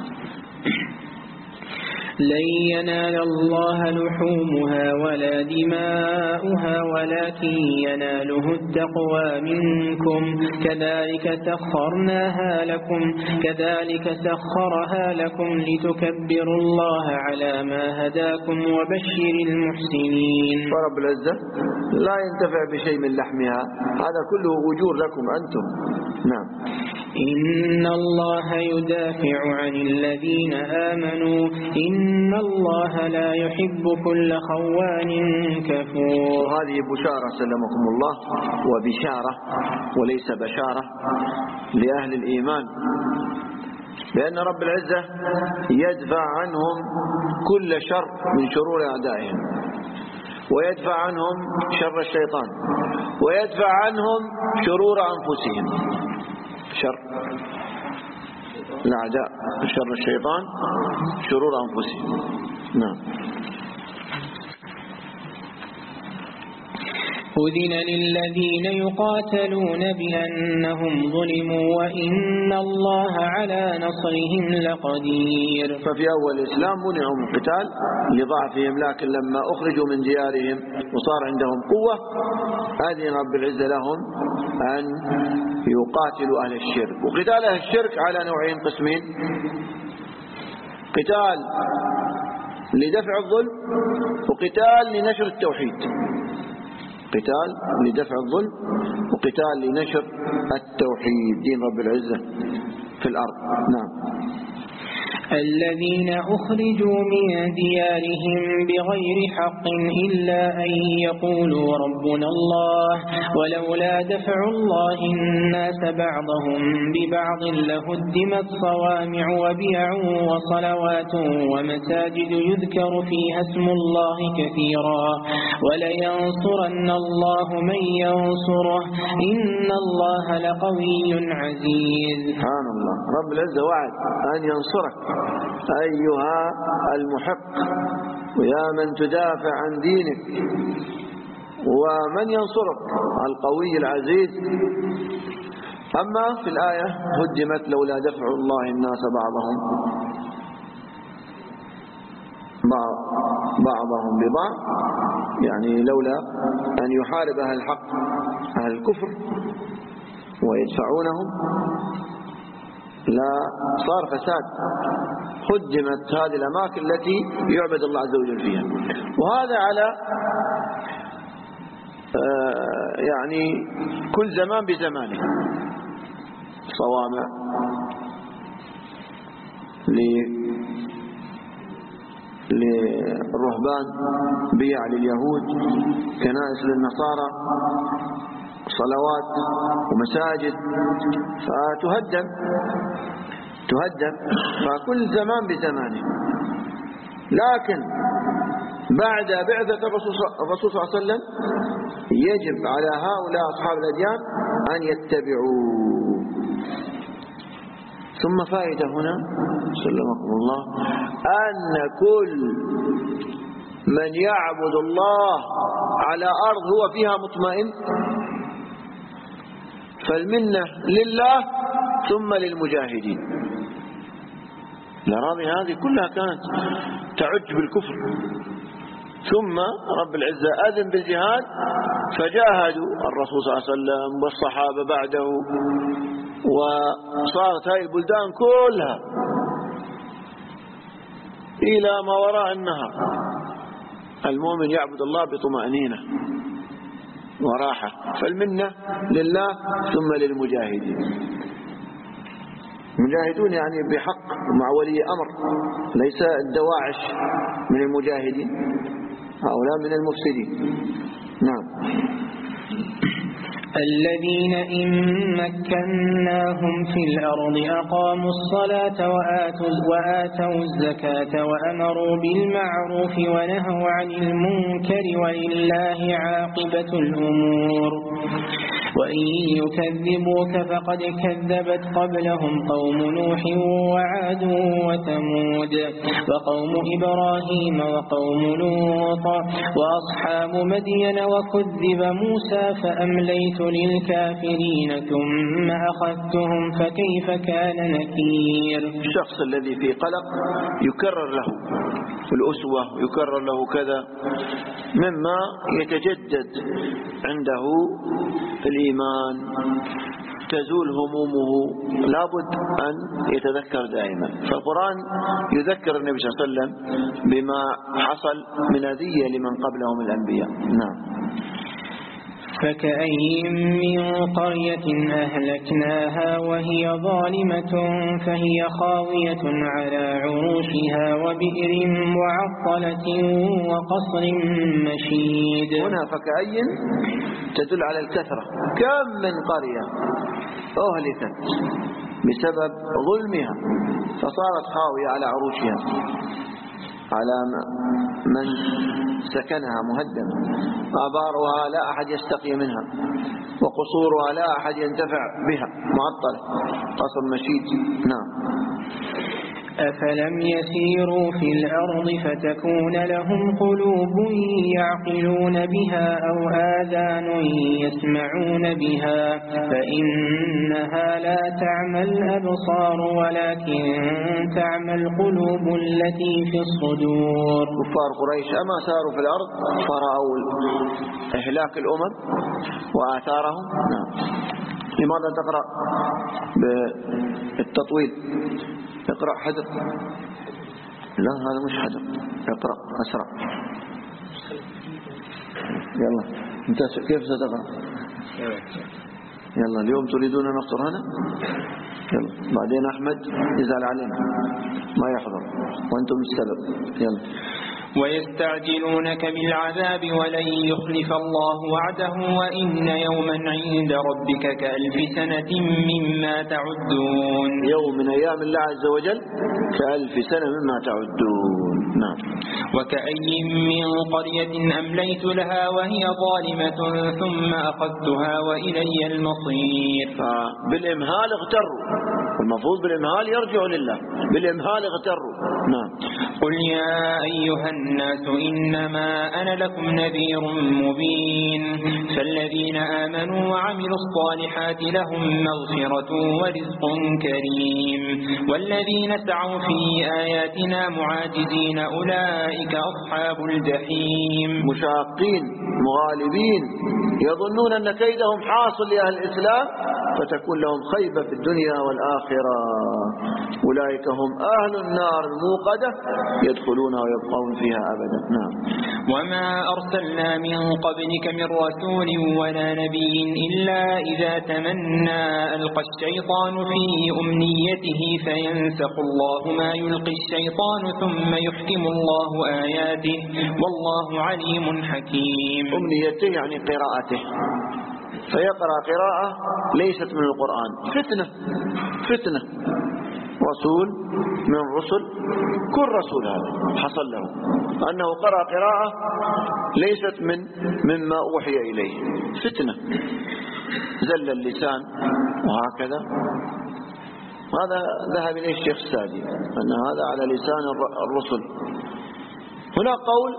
لن ينال الله لحومها ولا دماؤها ولكن يناله التقوى منكم كذلك سخرناها لكم كذلك سخرها لكم لتكبروا الله على ما هداكم وبشر المحسنين. فرب العزة لا ينتفع بشيء من لحمها، هذا كله أجور لكم أنتم. نعم. إن الله يدافع عن الذين آمنوا إن الله لا يحب كل خوان كفور. وهذه بشارة سلمكم الله، وبشارة وليس بشارة لأهل الإيمان، بأن رب العزة يدفع عنهم كل شر من شرور أعدائهم، ويدفع عنهم شر الشيطان، ويدفع عنهم شرور أنفسهم، شر الأعداء شر الشيطان شرور أنفسهم. نعم. أذن للذين يقاتلون بأنهم ظلموا وإن الله على نصرهم لقدير. ففي أول الإسلام منعوا من القتال لضعفهم، لكن لما أخرجوا من ديارهم وصار عندهم قوة أذن رب العزة لهم أن يقاتلوا أهل الشرك. وقتال أهل الشرك على نوعين قسمين: قتال لدفع الظلم، وقتال لنشر التوحيد. قتال لدفع الظلم وقتال لنشر التوحيد دين رب العزة في الأرض. نعم. الذين أخرجوا من ديارهم بغير حق إلا أن يقولوا ربنا الله ولولا دفع الله الناس بعضهم ببعض لهدمت صوامع وبيع وصلوات ومساجد يذكر فيها اسم الله كثيرا ولينصرن الله من ينصره إن الله لقوي عزيز. سبحان الله. رب العزة وعد أن ينصرك أيها المحق ويا من تدافع عن دينك، ومن ينصرك القوي العزيز. أما في الآية هدمت لولا دفع الله الناس بعضهم بعضهم ببعض، يعني لولا أن يحارب أهل الحق أهل الكفر ويدفعونهم لا صار فساد. هدمت هذه الأماكن التي يعبد الله عز وجل فيها، وهذا على آه يعني كل زمان بزمانه. صوامع للرهبان، بيع لليهود، كنائس للنصارى، صلوات ومساجد فتهدم تهدم فكل زمان بزمانه. لكن بعد بعثة الرسول صلى الله عليه وسلم يجب على هؤلاء أصحاب الأديان أن يتبعوا. ثم فائدة هنا سلمكم الله أن كل من يعبد الله على أرض هو فيها مطمئن فالمنة لله ثم للمجاهدين. الأراضي هذه كلها كانت تعج بالكفر، ثم رب العزة أذن بالجهاد فجاهدوا الرسول صلى الله عليه وسلم والصحابة بعده، وصارت هذه البلدان كلها إلى ما وراء النهر المؤمن يعبد الله بطمأنينة وراحة. فالمنة لله ثم للمجاهدين. المجاهدون يعني بحق مع ولي أمر، ليس الدواعش من المجاهدين، هؤلاء من المفسدين. نعم. الذين إن مكناهم في الأرض أقاموا الصلاة وآتوا, وآتوا الزكاة وأمروا بالمعروف ونهوا عن المنكر ولله عاقبة الأمور. وإن يكذبوك فقد كذبت قبلهم قوم نوح وعاد وثمود وقوم إبراهيم وقوم لوط وأصحاب مدين وكذب موسى فأمليت للكافرين ثم أخذتهم فكيف كان نكير. الشخص الذي في قلق يكرر له الأسوة، يكرر له كذا مما يتجدد عنده الإيمان، تزول همومه، لابد أن يتذكر دائما. فالقرآن يذكر النبي صلى الله عليه وسلم بما حصل من أذية لمن قبله من الأنبياء. نعم. فكأي من قرية أهلكناها وهي ظالمة فهي خاوية على عروشها وبئر معطلة وقصر مشيد. هنا فكأي تدل على الكثرة. كم من قرية أهلكت بسبب ظلمها فصارت خاوية على عروشها، على من سكنها مهدمة، آبارها لا أحد يستقي منها، وقصورها لا أحد ينتفع بها، معطلة، قصر مشيد. نعم. أفلم يسيروا في الأرض فتكون لهم قلوب يعقلون بها أو آذان يسمعون بها فإنها لا تعمى الأبصار ولكن تعمى القلوب التي في الصدور. كفار قريش أما ساروا في الأرض فرأوا إهلاك الأمم وآثارهم. نعم. لماذا تقرأ بالتطويل؟ اقرأ حدر. لا هذا مش حدر، اقرأ أسرع. يلا أنت كيف ستقرأ؟ يلا اليوم تريدون نفطر هنا؟ يلا بعدين أحمد يزعل علينا ما يحضر وأنتم السبب. يلا. ويستعجلونك بالعذاب ولن يخلف الله وعده وإن يوما عند ربك كألف سنة مما تعدون. يوم من أيام الله عز وجل كألف سنة مما تعدون. نعم. وكأي من قرية أمليت لها وهي ظالمة ثم أخذتها وإلي المصير. بالإمهال اغتروا، المفروض بالإمهال يرجع لله، بالإمهال اغتروا. نعم. قل يا أيها الناس إنما أنا لكم نذير مبين فالذين آمنوا وعملوا الصالحات لهم مغفرة ورزق كريم والذين سعوا في آياتنا معاجزين أولئك أصحاب الجحيم. مشاقين مغالبين يظنون أن كيدهم حاصل لأهل الإسلام فتكون لهم خيبة في الدنيا والآخرة. أولئك هم أهل النار الموقدة يدخلون ويبقون فيها أبدا. نعم. وما أرسلنا من قبلك من رسول ولا نبي إلا إذا تمنى ألقى الشيطان في أمنيته فينسخ الله ما يلقي الشيطان ثم يحكم الله آياته والله عليم حكيم. أمنيته يعني قراءته، فيقرأ قراءة ليست من القرآن. فتنة فتنة رسول من رسل كل رسول هذا حصل له أنه قرأ قراءة ليست من مما أوحي إليه. فتنة زل اللسان وهكذا. هذا ذهب إليه الشيخ السادي أن هذا على لسان الرسل. هنا قول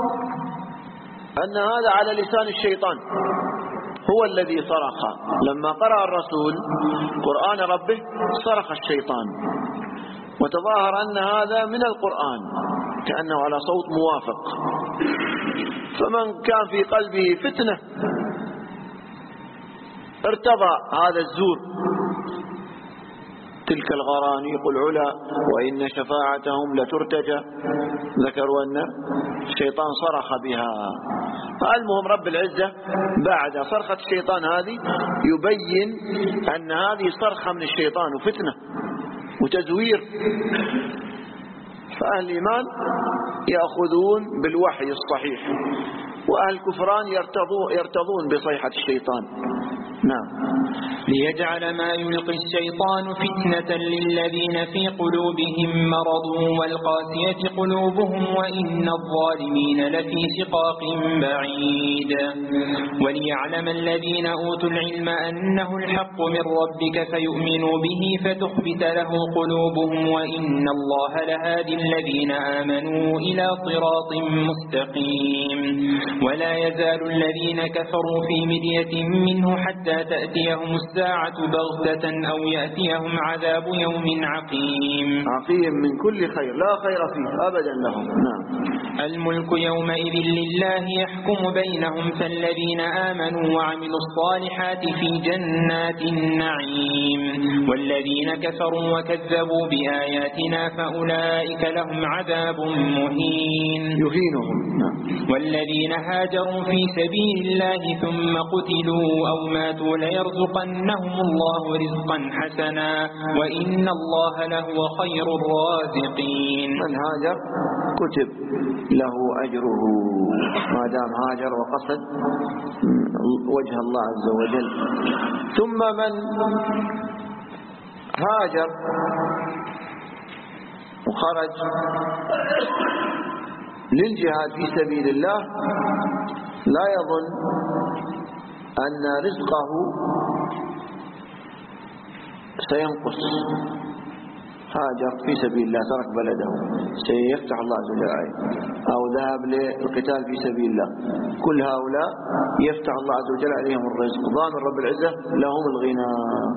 أن هذا على لسان الشيطان هو الذي صرخ لما قرأ الرسول قرآن ربه صرخ الشيطان وتظاهر أن هذا من القرآن كأنه على صوت موافق. فمن كان في قلبه فتنة ارتضى هذا الزور تلك الغرانيق العلا وإن شفاعتهم لترتجى. ذكروا أن الشيطان صرخ بها. المهم رب العزة بعد صرخة الشيطان هذه يبين أن هذه صرخة من الشيطان وفتنة وتزوير. فأهل الإيمان يأخذون بالوحي الصحيح وأهل الكفران يرتضون بصيحة الشيطان. نعم. ليجعل ما يلقي الشيطان فتنة للذين في قلوبهم مرض والقاسية قلوبهم وإن الظالمين لفي شقاق بعيد. وليعلم الذين أوتوا العلم أنه الحق من ربك فيؤمنوا به فتخبت له قلوبهم وإن الله لهادي الذين آمنوا إلى صراط مستقيم. ولا يزال الذين كفروا في مدية منه حتى تأتيهم الساعة بغتة أو يأتيهم عذاب يوم عقيم. عقيم من كل خير لا خير فيه أبدا لهم. نعم. الملك يومئذ لله يحكم بينهم فالذين آمنوا وعملوا الصالحات في جنات النعيم والذين كفروا وكذبوا بآياتنا فأولئك لهم عذاب مهين يهينهم. نعم. والذين هاجروا في سبيل الله ثم قتلوا أو ماتوا ليرزقنهم الله رزقا حسنا وإن الله لهو خير الرازقين. من هاجر كتب له أجره ما دام هاجر وقصد وجه الله عز وجل. ثم من هاجر وخرج للجهاد في سبيل الله لا يظن أن رزقه سينقص. هاجر في سبيل الله ترك بلده سيفتح الله عز وجل عليه أو ذهب للقتال في سبيل الله. كل هؤلاء يفتح الله عز وجل عليهم الرزق. ضامن رب العزة لهم الغنى.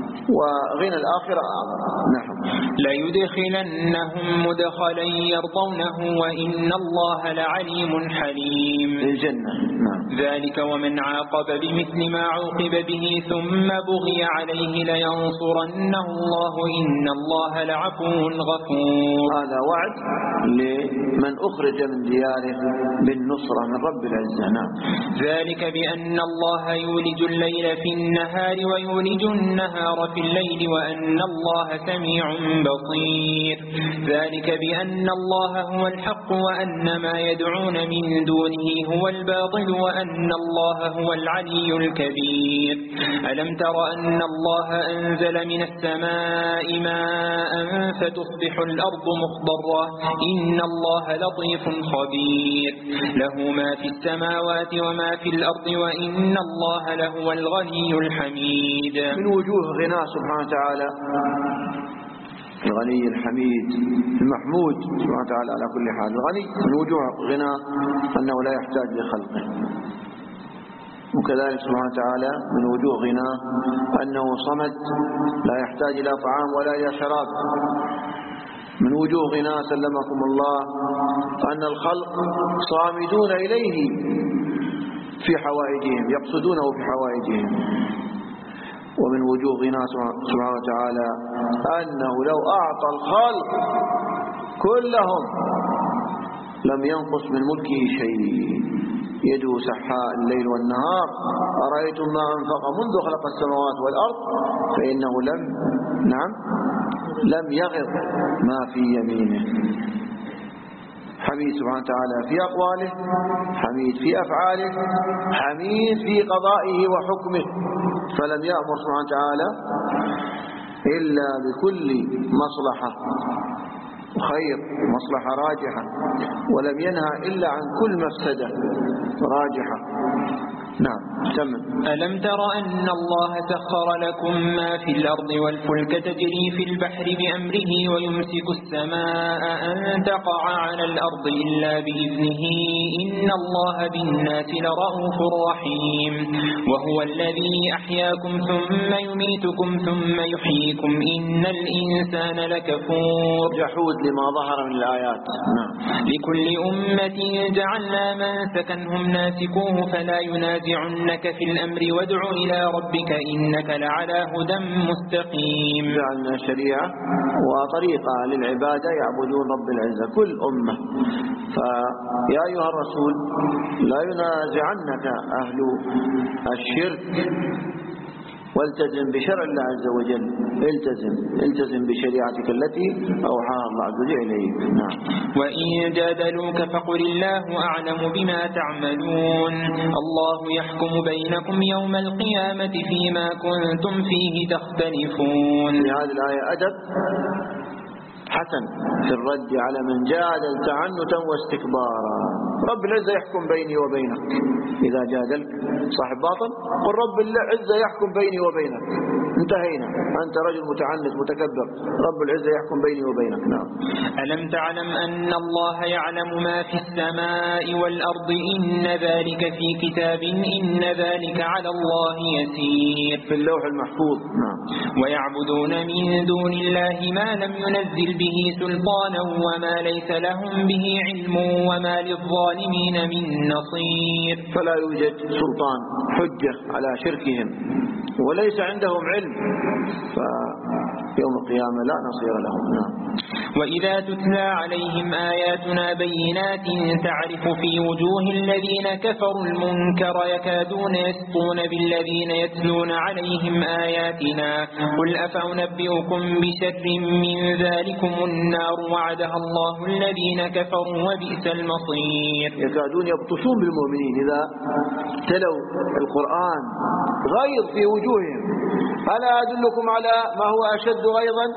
وغنى الآخرة أعظم. نعم. ليدخلنهم مدخلا يرضونه وإن الله لعليم حليم. الجنة. نعم. ذلك ومن عاقب بمثل ما عوقب به ثم بغي عليه لينصرنه الله إن الله لعفو غفور. هذا وعد لمن أخرج من دياره بالنصرة من رب العزة. نعم. ذلك بأن الله يولج الليل في النهار ويولج النهار في الليل وأن الله سميع بصير. ذلك بأن الله هو الحق وأن ما يدعون من دونه هو الباطل وأن الله هو العلي الكبير. ألم تر أن الله أنزل من السماء ماء فتصبح الأرض مخضرة إن الله لطيف خبير. له ما في السماوات وما في الأرض وإن الله لهو الغني الحميد. من وجوه غناه سبحانه وتعالى الغني الحميد المحمود سبحانه وتعالى على كل حال. الغني من وجوه غناه أنه لا يحتاج لخلقه، وكذلك سبحانه وتعالى من وجوه غناه أنه صمد لا يحتاج إلى طعام ولا إلى شراب. من وجوه غناه سلمكم الله أن الخلق صامدون إليه في حوائجهم، يقصدونه في حوائجهم. ومن وجوه غناه سبحانه وتعالى أنه لو أعطى الخلق كلهم لم ينقص من ملكه شيء. يده سحاء الليل والنهار أرأيتم ما أنفق منذ خلق السماوات والأرض فإنه لم نعم لم يغض ما في يمينه. حميد سبحانه وتعالى في أقواله، حميد في أفعاله، حميد في قضائه وحكمه. فلم يأمر سبحانه وتعالى إلا بكل مصلحة خير مصلحة راجحة، ولم ينهى إلا عن كل مفسدة راجحة. نعم. تمام. ألم تر أن الله سخر لكم ما في الأرض والفلك تجري في البحر بأمره ويمسك السماء أن تقع على الأرض إلا بإذنه إن الله بالناس لرؤوف رحيم. وهو الذي أحياكم ثم يميتكم ثم يحييكم إن الإنسان لكفور. جحود لما ظهر من الآيات. نعم. لكل أمة جعلنا منسكا هم ناسكوه فلا ينازعنك في الأمر وادع إلى ربك إنك لعلى هدى مستقيم. جعلنا شريعة وطريقة للعبادة يعبدون رب العزة كل أمة. فيا أيها الرسول لا ينازعنك أهل الشرك والتزم بشرع الله عز وجل. التزم التزم بشريعتك التي أوحاها الله عز وجل إليك. نعم. وإن جادلوك فقل الله أعلم بما تعملون الله يحكم بينكم يوم القيامة فيما كنتم فيه تختلفون. في هذه الآية أدب حسن في الرد على من جادل تعنتا واستكبارا. رب العزة يحكم بيني وبينك. إذا جادلك صاحب باطل قل رب العزة يحكم بيني وبينك، انتهينا. أنت رجل متعنت متكبر، رب العزة يحكم بيني وبينك. نعم. ألم تعلم أن الله يعلم ما في السماء والأرض إن ذلك في كتاب إن ذلك على الله يسير. في اللوح المحفوظ. نعم. ويعبدون من دون الله ما لم ينزل به سلطانا وما ليس لهم به علم وما للظالمين من نصير. فلا يوجد سلطان حجة على شركهم وليس عندهم علم، فيوم القيامة لا نصير لهم. نعم. وإذا تتلى عليهم آياتنا بينات تعرف في وجوه الذين كفروا المنكر يكادون يسطون بالذين يتلون عليهم آياتنا قل أفأنبئكم بشر من ذلكم النار وعدها الله الذين كفروا وبئس المصير. يكادون يبطشون بالمؤمنين إذا تلوا القرآن غيظ في وجوههم. ألا أدلكم على ما هو أشد غيظا؟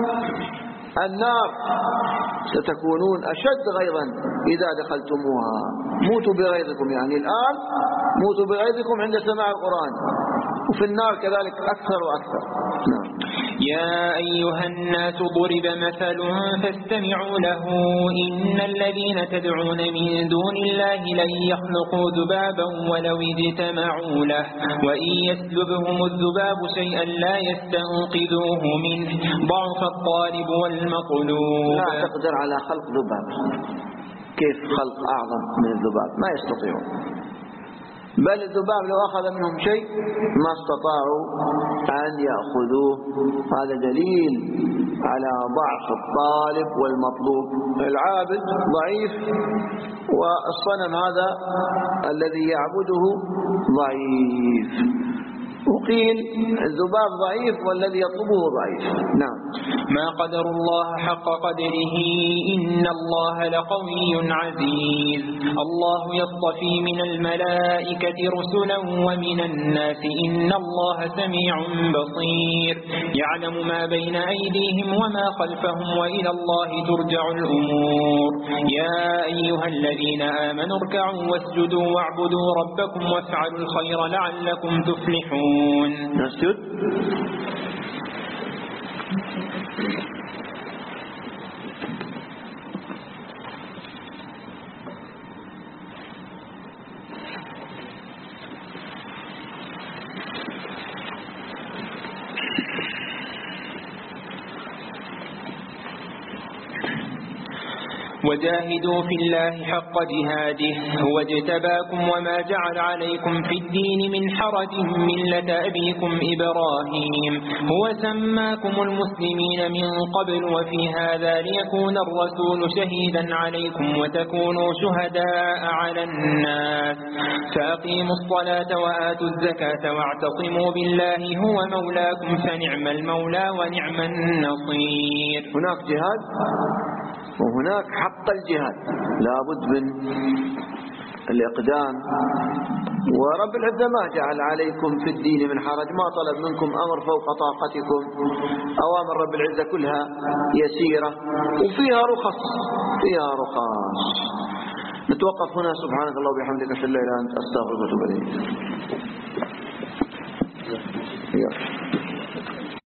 النار. ستكونون أشد غيظا إذا دخلتموها. موتوا بغيظكم، يعني الآن موتوا بغيظكم عند سماع القرآن، وفي النار كذلك أكثر وأكثر. نعم. يا أيها الناس ضرب مثل فاستمعوا له إن الذين تدعون من دون الله لن يخلقوا ذبابا ولو اجتمعوا له وإن يسلبهم الذباب شيئا لا يستنقذوه منه ضعف الطالب والمطلوب. لا تقدر على خلق ذباب، كيف خلق أعظم من الذباب؟ ما يستطيعون، بل الذباب لو أخذ منهم شيء ما استطاعوا أن يأخذوه. هذا دليل على ضعف الطالب والمطلوب. العابد ضعيف والصنم هذا الذي يعبده ضعيف، وقيل الذباب ضعيف والذي يطلبه ضعيف. نعم. ما قدر الله حق قدره إن الله لقوي عزيز. الله يصطفي من الملائكة رسلا ومن الناس إن الله سميع بصير يعلم ما بين أيديهم وما خلفهم وإلى الله ترجع الأمور. يا أيها الذين آمنوا اركعوا واسجدوا واعبدوا ربكم وافعلوا الخير لعلكم تفلحون. نسجد. وجاهدوا في الله حق جهاده هو اجتباكم وما جعل عليكم في الدين من حرج ملة أبيكم إبراهيم هو سماكم المسلمين من قبل وفي هذا ليكون الرسول شهيدا عليكم وتكونوا شهداء على الناس فأقيموا الصلاة وآتوا الزكاة واعتصموا بالله هو مولاكم فنعم المولى ونعم النصير. هناك جهاد وهناك حق الجهاد، لا بد من الإقدام. ورب العزة ما جعل عليكم في الدين من حرج، ما طلب منكم أمر فوق طاقتكم. أوامر رب العزة كلها يسيرة وفيها رخص فيها رخص. نتوقف هنا. سبحانك الله وبحمدك أشهد أن لا إله إلا أنت أستغفرك وأتوب إليك.